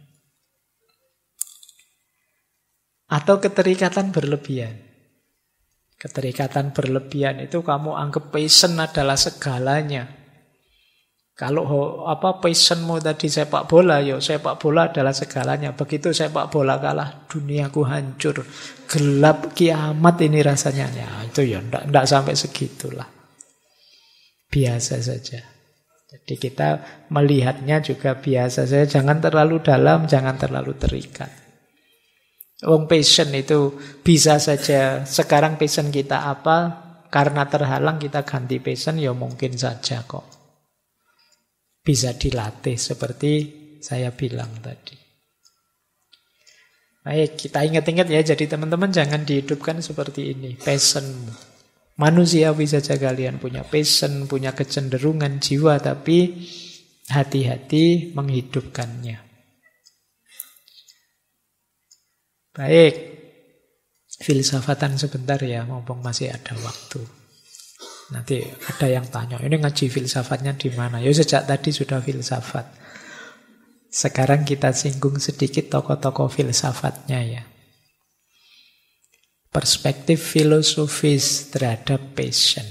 Atau keterikatan berlebihan. Keterikatan berlebihan itu kamu anggap passion adalah segalanya. Kalau passionmu tadi sepak bola, ya sepak bola adalah segalanya. Begitu sepak bola kalah, duniaku hancur, gelap kiamat ini rasanya. Ya itu ya enggak sampai segitulah. Biasa saja. Jadi kita melihatnya juga biasa saja. Jangan terlalu dalam, jangan terlalu terikat. Passion itu bisa saja sekarang passion kita apa, karena terhalang kita ganti passion, ya mungkin saja kok. Bisa dilatih seperti saya bilang tadi. Baik, kita ingat-ingat ya, jadi teman-teman jangan dihidupkan seperti ini, passionmu. Manusiawi saja kalian punya passion, punya kecenderungan jiwa, tapi hati-hati menghidupkannya. Baik, filsafatan sebentar ya, mumpung masih ada waktu. Nanti ada yang tanya, ini ngaji filsafatnya di mana? Ya sejak tadi sudah filsafat. Sekarang kita singgung sedikit tokoh-tokoh filsafatnya ya. Perspektif filosofis terhadap passion.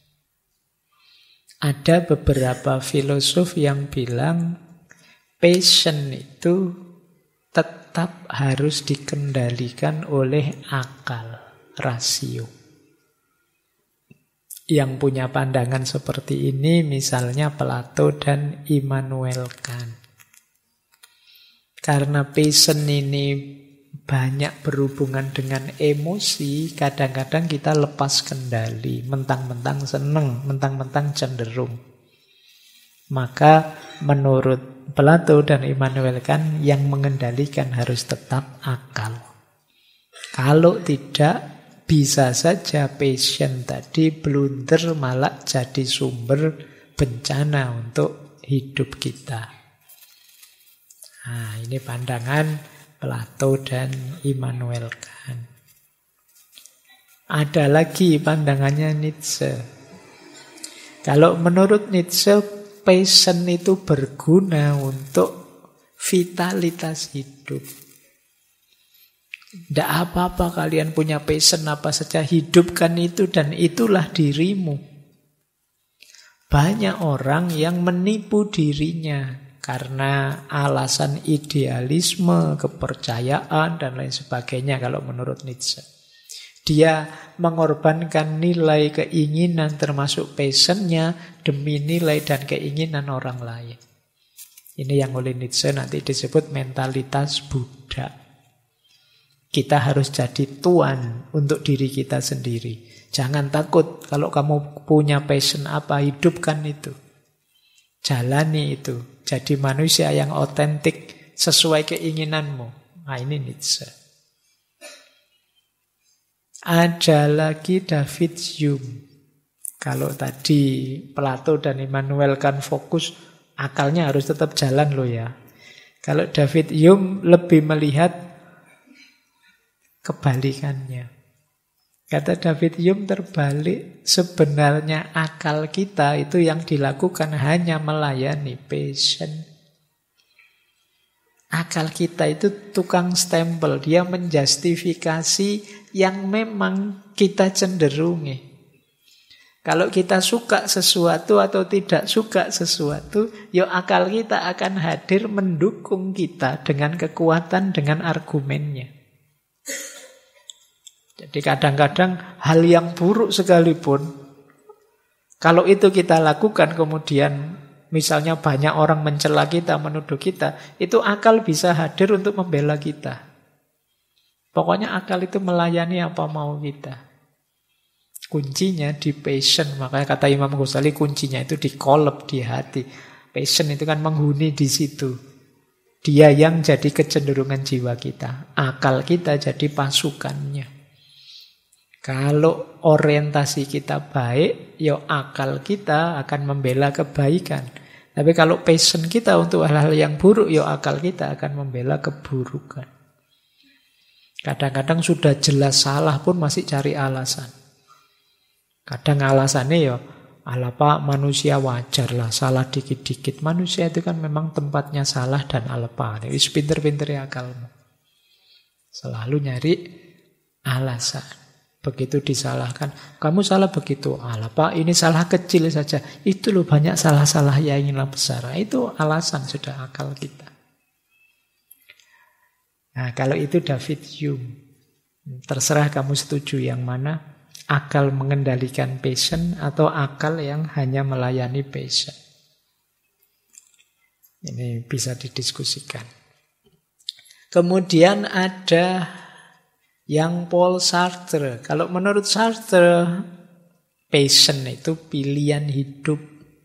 Ada beberapa filosof yang bilang passion itu tetap harus dikendalikan oleh akal, rasio. Yang punya pandangan seperti ini misalnya Plato dan Immanuel Kant. Karena passion ini banyak berhubungan dengan emosi, kadang-kadang kita lepas kendali, mentang-mentang seneng, mentang-mentang cenderung. Maka menurut Plato dan Immanuel Kant yang mengendalikan harus tetap akal. Kalau tidak, bisa saja passion tadi blunder malah jadi sumber bencana untuk hidup kita. Nah, ini pandangan Plato dan Immanuel Kant. Ada lagi pandangannya Nietzsche. Kalau menurut Nietzsche, passion itu berguna untuk vitalitas hidup. Tidak apa-apa kalian punya passion apa saja, hidupkan itu dan itulah dirimu. Banyak orang yang menipu dirinya karena alasan idealisme, kepercayaan, dan lain sebagainya kalau menurut Nietzsche. Dia mengorbankan nilai keinginan termasuk passionnya demi nilai dan keinginan orang lain. Ini yang oleh Nietzsche nanti disebut mentalitas budak. Kita harus jadi tuan untuk diri kita sendiri. Jangan takut kalau kamu punya passion apa, hidupkan itu. Jalani itu. Jadi manusia yang otentik sesuai keinginanmu. Nah, ini Nietzsche. Ada lagi David Hume. Kalau tadi Plato dan Immanuel Kant fokus, akalnya harus tetap jalan loh ya. Kalau David Hume lebih melihat kebalikannya. Kata David Hume terbalik, sebenarnya akal kita itu yang dilakukan hanya melayani passion. Akal kita itu tukang stempel, dia menjustifikasi yang memang kita cenderungi. Kalau kita suka sesuatu atau tidak suka sesuatu, ya akal kita akan hadir mendukung kita dengan kekuatan, dengan argumennya. Jadi kadang-kadang hal yang buruk sekalipun, kalau itu kita lakukan kemudian misalnya banyak orang mencela kita, menuduh kita, itu akal bisa hadir untuk membela kita. Pokoknya akal itu melayani apa mau kita. Kuncinya di passion. Makanya kata Imam Ghazali, kuncinya itu di kolab, di hati. Passion itu kan menghuni di situ. Dia yang jadi kecenderungan jiwa kita. Akal kita jadi pasukannya. Kalau orientasi kita baik, ya akal kita akan membela kebaikan. Tapi kalau passion kita untuk hal-hal yang buruk, ya akal kita akan membela keburukan. Kadang-kadang sudah jelas salah pun masih cari alasan. Kadang alasannya ya, ala pak manusia wajar lah, salah dikit-dikit. Manusia itu kan memang tempatnya salah dan alpa. Jadi pinter-pinternya akalmu. Selalu nyari alasan. Begitu disalahkan, kamu salah begitu. Alah pak, ini salah kecil saja. Itu loh banyak salah-salah yang ingin besar. Itu alasan sudah akal kita. Nah kalau itu David Hume. Terserah kamu setuju yang mana. Akal mengendalikan passion atau akal yang hanya melayani passion. Ini bisa didiskusikan. Kemudian ada yang Paul Sartre. Kalau menurut Sartre, passion itu pilihan hidup.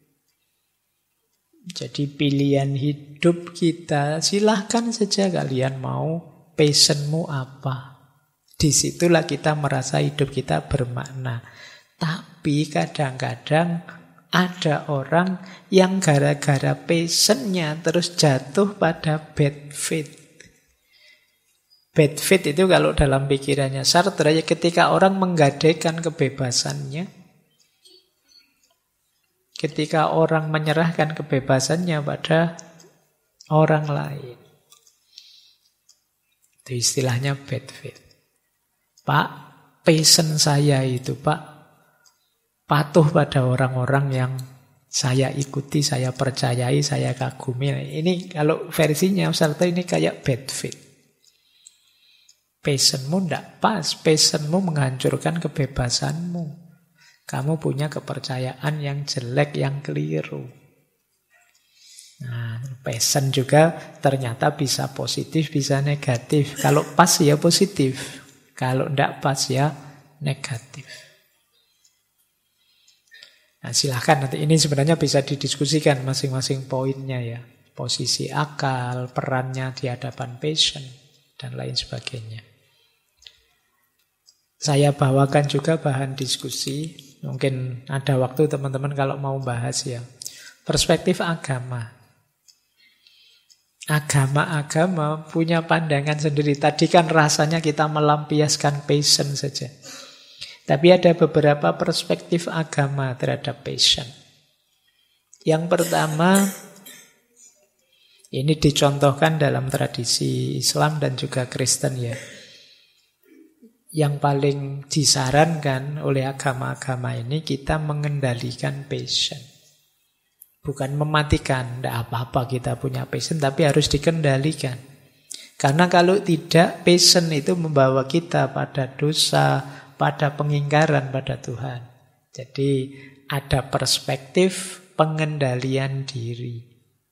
Jadi pilihan hidup kita, silahkan saja kalian mau passionmu apa. Disitulah kita merasa hidup kita bermakna. Tapi kadang-kadang ada orang yang gara-gara passionnya terus jatuh pada bad faith. Bad faith itu kalau dalam pikirannya Sartre, ya ketika orang menggadaikan kebebasannya, ketika orang menyerahkan kebebasannya pada orang lain. Itu istilahnya bad faith. Pak, passion saya itu, Pak, patuh pada orang-orang yang saya ikuti, saya percayai, saya kagumi. Ini kalau versinya Sartre ini kayak bad faith. Passionmu tidak pas, passionmu menghancurkan kebebasanmu. Kamu punya kepercayaan yang jelek, yang keliru. Nah, passion juga ternyata bisa positif, bisa negatif. Kalau pas ya positif, kalau tidak pas ya negatif. Nah, silahkan nanti ini sebenarnya bisa didiskusikan masing-masing poinnya ya. posisi akal, perannya di hadapan passion, dan lain sebagainya. Saya bawakan juga bahan diskusi. Mungkin ada waktu teman-teman kalau mau bahas ya. Perspektif agama. Agama-agama punya pandangan sendiri. Tadi kan rasanya kita melampiaskan passion saja. Tapi ada beberapa perspektif agama terhadap passion. Yang pertama, ini dicontohkan dalam tradisi Islam dan juga Kristen ya. Yang paling disarankan oleh agama-agama ini kita mengendalikan passion. Bukan mematikan, tidak apa-apa kita punya passion, tapi harus dikendalikan. Karena kalau tidak, passion itu membawa kita pada dosa, pada pengingkaran pada Tuhan. Jadi ada perspektif pengendalian diri.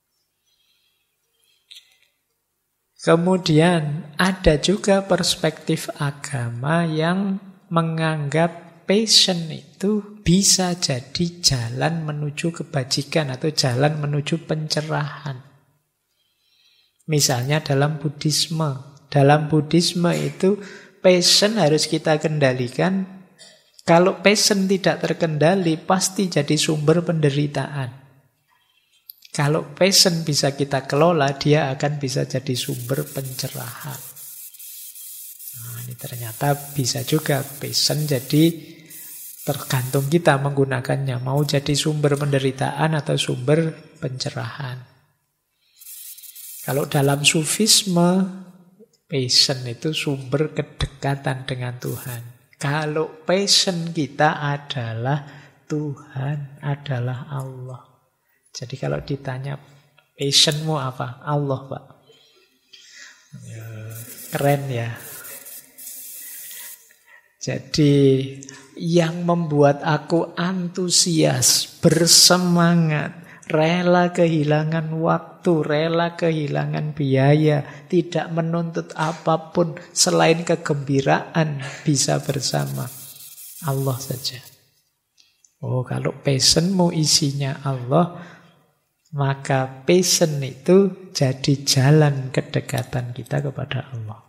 Kemudian ada juga perspektif agama yang menganggap passion itu bisa jadi jalan menuju kebajikan atau jalan menuju pencerahan. Misalnya dalam Buddhisme. Dalam Buddhisme itu passion harus kita kendalikan. Kalau passion tidak terkendali, pasti jadi sumber penderitaan. Kalau passion bisa kita kelola, dia akan bisa jadi sumber pencerahan. Nah, ini ternyata bisa juga passion jadi tergantung kita menggunakannya. Mau jadi sumber penderitaan atau sumber pencerahan. Kalau dalam sufisme, passion itu sumber kedekatan dengan Tuhan. Kalau passion kita adalah Tuhan, adalah Allah. Jadi kalau ditanya, passionmu apa? Allah, Pak. Ya, keren ya. Jadi yang membuat aku antusias, bersemangat, rela kehilangan waktu, rela kehilangan biaya, tidak menuntut apapun selain kegembiraan bisa bersama Allah saja. Oh, kalau passionmu isinya Allah, maka passion itu jadi jalan kedekatan kita kepada Allah.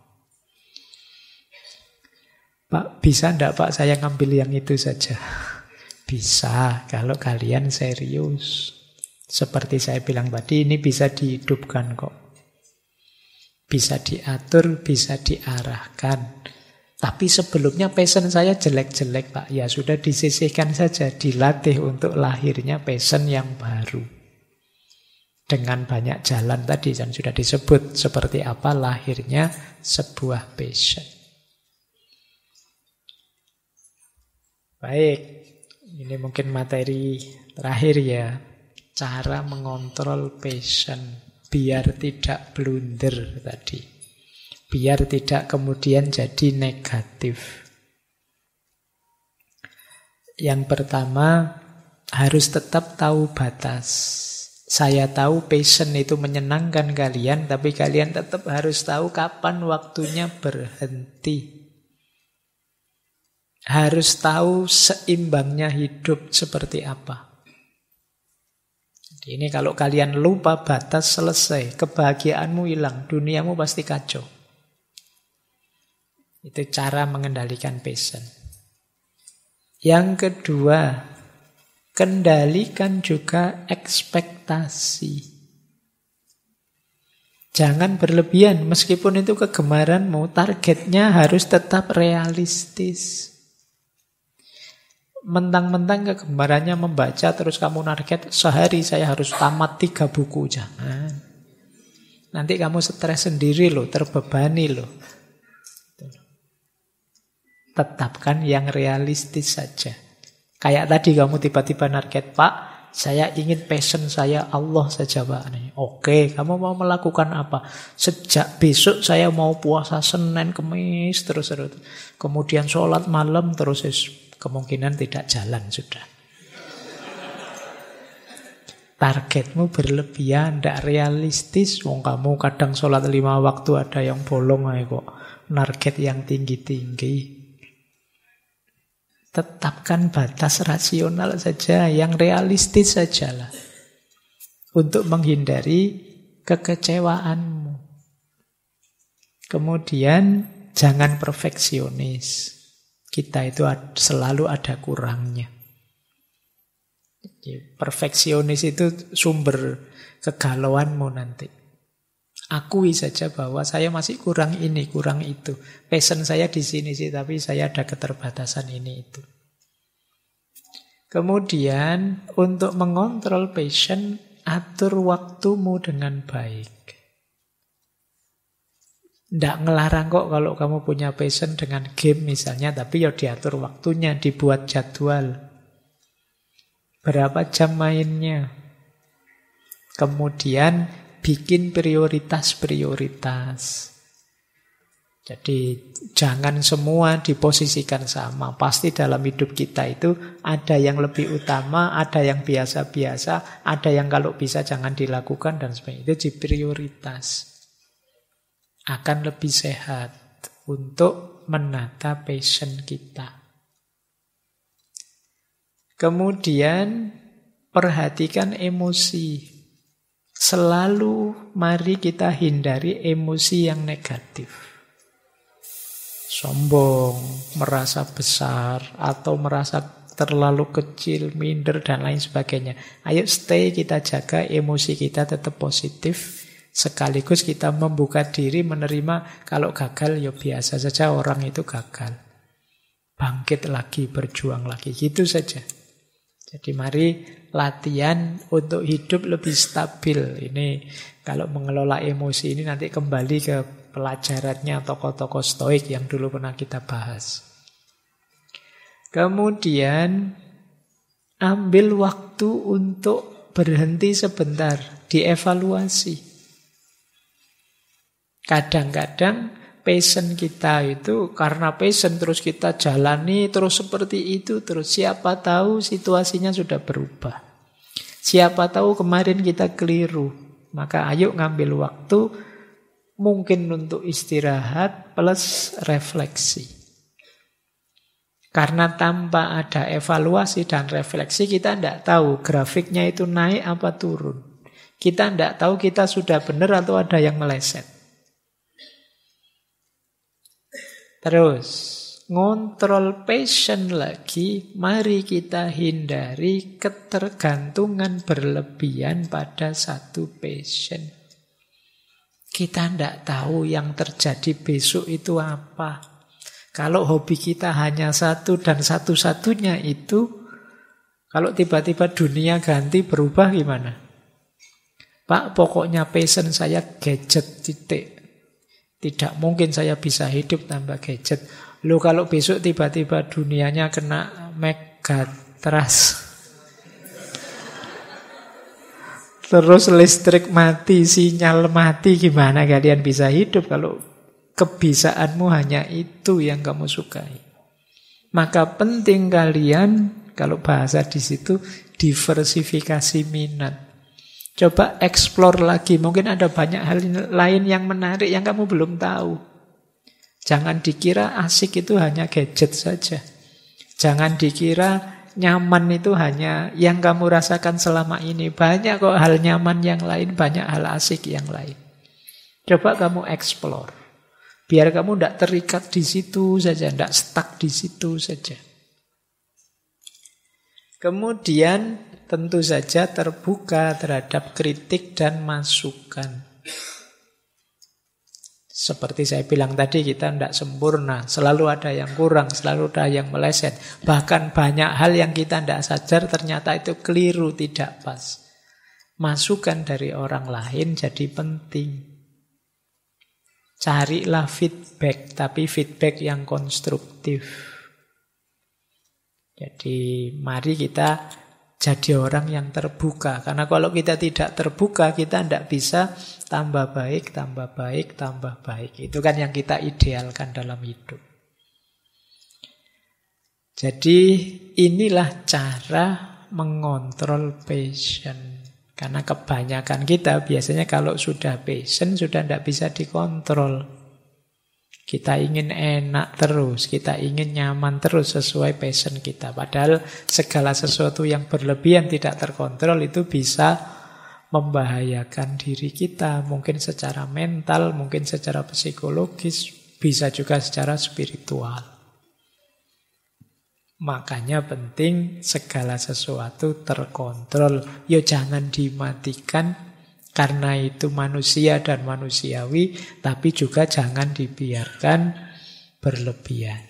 Pak, bisa enggak Pak saya ngambil yang itu saja? Bisa, kalau kalian serius. Seperti saya bilang tadi, ini bisa dihidupkan kok. Bisa diatur, bisa diarahkan. Tapi sebelumnya passion saya jelek-jelek Pak. Ya sudah disisihkan saja, dilatih untuk lahirnya passion yang baru. Dengan banyak jalan tadi yang sudah disebut. Seperti apa lahirnya sebuah passion. Baik, ini mungkin materi terakhir ya. Cara mengontrol passion biar tidak blunder tadi. Biar tidak kemudian jadi negatif. Yang pertama, harus tetap tahu batas. Saya tahu passion itu menyenangkan kalian, tapi kalian tetap harus tahu kapan waktunya berhenti. Harus tahu seimbangnya hidup seperti apa. Jadi ini kalau kalian lupa batas, selesai. Kebahagiaanmu hilang, duniamu pasti kacau. Itu cara mengendalikan passion. Yang kedua, kendalikan juga ekspektasi. Jangan berlebihan, meskipun itu kegemaranmu, targetnya harus tetap realistis. Mentang-mentang kegemarannya membaca, terus kamu target sehari saya harus tamat 3 buku. Jangan. Nanti kamu stres sendiri loh, terbebani loh. Tetapkan yang realistis saja. Kayak tadi kamu tiba-tiba target, Pak, saya ingin passion saya Allah saja Pak. Oke, kamu mau melakukan apa? Sejak besok saya mau puasa Senin, Kamis, terus. Kemudian sholat malam terus. Kemungkinan tidak jalan sudah. Targetmu berlebihan, tidak realistis. Wong kamu kadang sholat 5 waktu ada yang bolong aja kok. Target yang tinggi-tinggi. Tetapkan batas rasional saja, yang realistis sajalah. Untuk menghindari kekecewaanmu. Kemudian jangan perfeksionis. Kita itu selalu ada kurangnya. Perfeksionis itu sumber kegalauanmu nanti. Akui saja bahwa saya masih kurang ini, kurang itu. Passion saya di sini sih, tapi saya ada keterbatasan ini itu. Kemudian untuk mengontrol passion, atur waktumu dengan baik. Tidak ngelarang kok kalau kamu punya passion dengan game misalnya, tapi ya diatur waktunya, dibuat jadwal. Berapa jam mainnya? Kemudian bikin prioritas-prioritas. Jadi jangan semua diposisikan sama. Pasti dalam hidup kita itu ada yang lebih utama, ada yang biasa-biasa, ada yang kalau bisa jangan dilakukan dan sebagainya. Itu di prioritas. Akan lebih sehat untuk menata passion kita. Kemudian perhatikan emosi. Selalu mari kita hindari emosi yang negatif. Sombong, merasa besar, atau merasa terlalu kecil, minder, dan lain sebagainya. Ayo stay, kita jaga emosi kita tetap positif. Sekaligus kita membuka diri menerima kalau gagal ya biasa saja orang itu gagal. Bangkit lagi, berjuang lagi, gitu saja. Jadi mari latihan untuk hidup lebih stabil. Ini kalau mengelola emosi ini nanti kembali ke pelajarannya tokoh-tokoh stoik yang dulu pernah kita bahas. Kemudian ambil waktu untuk berhenti sebentar, dievaluasi. Kadang-kadang passion kita itu karena passion terus kita jalani terus seperti itu terus. Siapa tahu situasinya sudah berubah. Siapa tahu kemarin kita keliru. Maka ayo ngambil waktu mungkin untuk istirahat plus refleksi. Karena tanpa ada evaluasi dan refleksi kita tidak tahu grafiknya itu naik apa turun. Kita tidak tahu kita sudah benar atau ada yang meleset. Terus, ngontrol passion lagi, mari kita hindari ketergantungan berlebihan pada satu passion. Kita tidak tahu yang terjadi besok itu apa. Kalau hobi kita hanya satu dan satu-satunya itu, kalau tiba-tiba dunia ganti berubah gimana? Pak, pokoknya passion saya gadget titik. Tidak mungkin saya bisa hidup tanpa gadget. Loh kalau besok tiba-tiba dunianya kena megatrust. Terus listrik mati, sinyal mati, gimana kalian bisa hidup kalau kebisaanmu hanya itu yang kamu sukai? Maka penting kalian, kalau bahasa di situ, diversifikasi minat. Coba explore lagi, mungkin ada banyak hal lain yang menarik yang kamu belum tahu. Jangan dikira asik itu hanya gadget saja. Jangan dikira nyaman itu hanya yang kamu rasakan selama ini. Banyak kok hal nyaman yang lain, banyak hal asik yang lain. Coba kamu explore. Biar kamu tidak terikat di situ saja, tidak stuck di situ saja. Kemudian tentu saja terbuka terhadap kritik dan masukan. Seperti saya bilang tadi, kita tidak sempurna. Selalu ada yang kurang, selalu ada yang meleset. Bahkan banyak hal yang kita tidak sadar ternyata itu keliru, tidak pas. Masukan dari orang lain jadi penting. Carilah feedback, tapi feedback yang konstruktif. Jadi mari kita jadi orang yang terbuka. Karena kalau kita tidak terbuka, kita tidak bisa tambah baik, tambah baik, tambah baik. Itu kan yang kita idealkan dalam hidup. Jadi inilah cara mengontrol passion. Karena kebanyakan kita biasanya kalau sudah passion, sudah tidak bisa dikontrol. Kita ingin enak terus, kita ingin nyaman terus sesuai passion kita. Padahal segala sesuatu yang berlebihan tidak terkontrol itu bisa membahayakan diri kita, mungkin secara mental, mungkin secara psikologis, bisa juga secara spiritual. Makanya penting segala sesuatu terkontrol. Ya jangan dimatikan karena itu manusia dan manusiawi, tapi juga jangan dibiarkan berlebihan.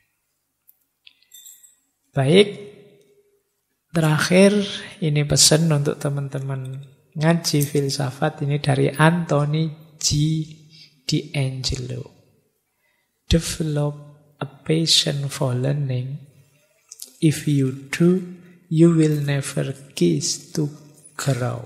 Baik, terakhir ini pesan untuk teman-teman ngaji filsafat ini dari Anthony G. D'Angelo. Develop a passion for learning. If you do, you will never cease to grow.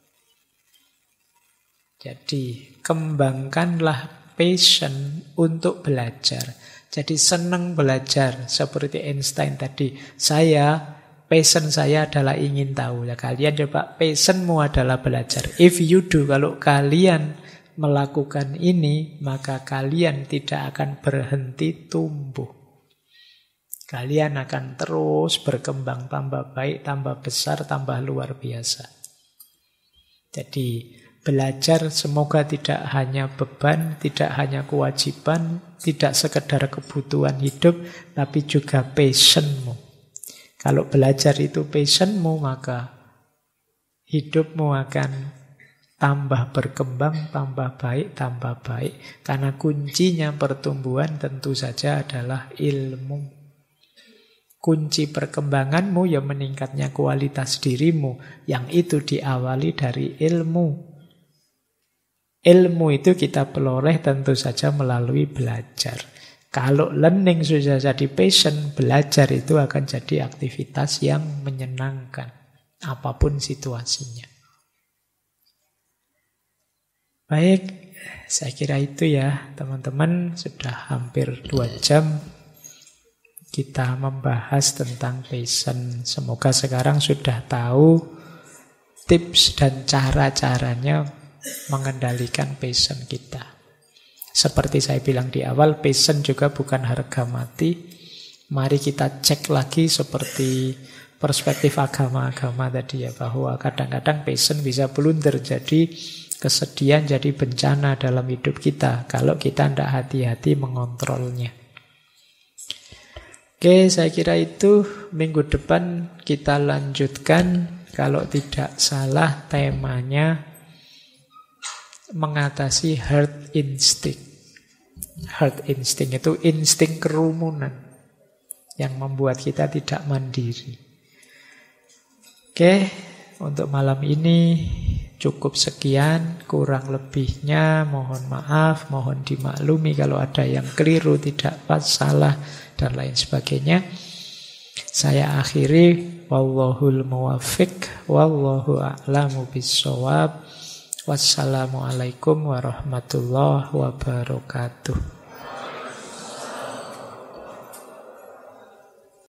Jadi, kembangkanlah passion untuk belajar. Jadi senang belajar. Seperti Einstein tadi. Passion saya adalah ingin tahu. Ya, kalian coba, passionmu adalah belajar. If you do, kalau kalian melakukan ini, maka kalian tidak akan berhenti tumbuh. Kalian akan terus berkembang, tambah baik, tambah besar, tambah luar biasa. Jadi belajar semoga tidak hanya beban, tidak hanya kewajiban, tidak sekedar kebutuhan hidup, tapi juga passionmu. Kalau belajar itu passionmu, maka hidupmu akan tambah berkembang, tambah baik, tambah baik. Karena kuncinya pertumbuhan tentu saja adalah ilmu. Kunci perkembanganmu ya meningkatnya kualitas dirimu, yang itu diawali dari ilmu. Ilmu itu kita peroleh tentu saja melalui belajar. Kalau learning sudah jadi passion, belajar itu akan jadi aktivitas yang menyenangkan, apapun situasinya. Baik, saya kira itu ya teman-teman, sudah hampir 2 jam kita membahas tentang passion. Semoga sekarang sudah tahu tips dan cara-caranya mengendalikan passion kita. Seperti saya bilang di awal, passion juga bukan harga mati. Mari kita cek lagi seperti perspektif agama-agama tadi ya, bahwa kadang-kadang passion bisa blunder, jadi kesedihan, jadi bencana dalam hidup kita kalau kita tidak hati-hati mengontrolnya. Oke, saya kira itu. Minggu depan kita lanjutkan. Kalau tidak salah temanya mengatasi herd instinct. Herd instinct itu insting kerumunan yang membuat kita tidak mandiri. Oke, untuk malam ini cukup sekian. Kurang lebihnya mohon maaf, mohon dimaklumi kalau ada yang keliru, tidak pas, salah, dan lain sebagainya. Saya akhiri, wallahul muwaffiq, wallahu a'lamu bissawab. Wassalamualaikum warahmatullahi wabarakatuh.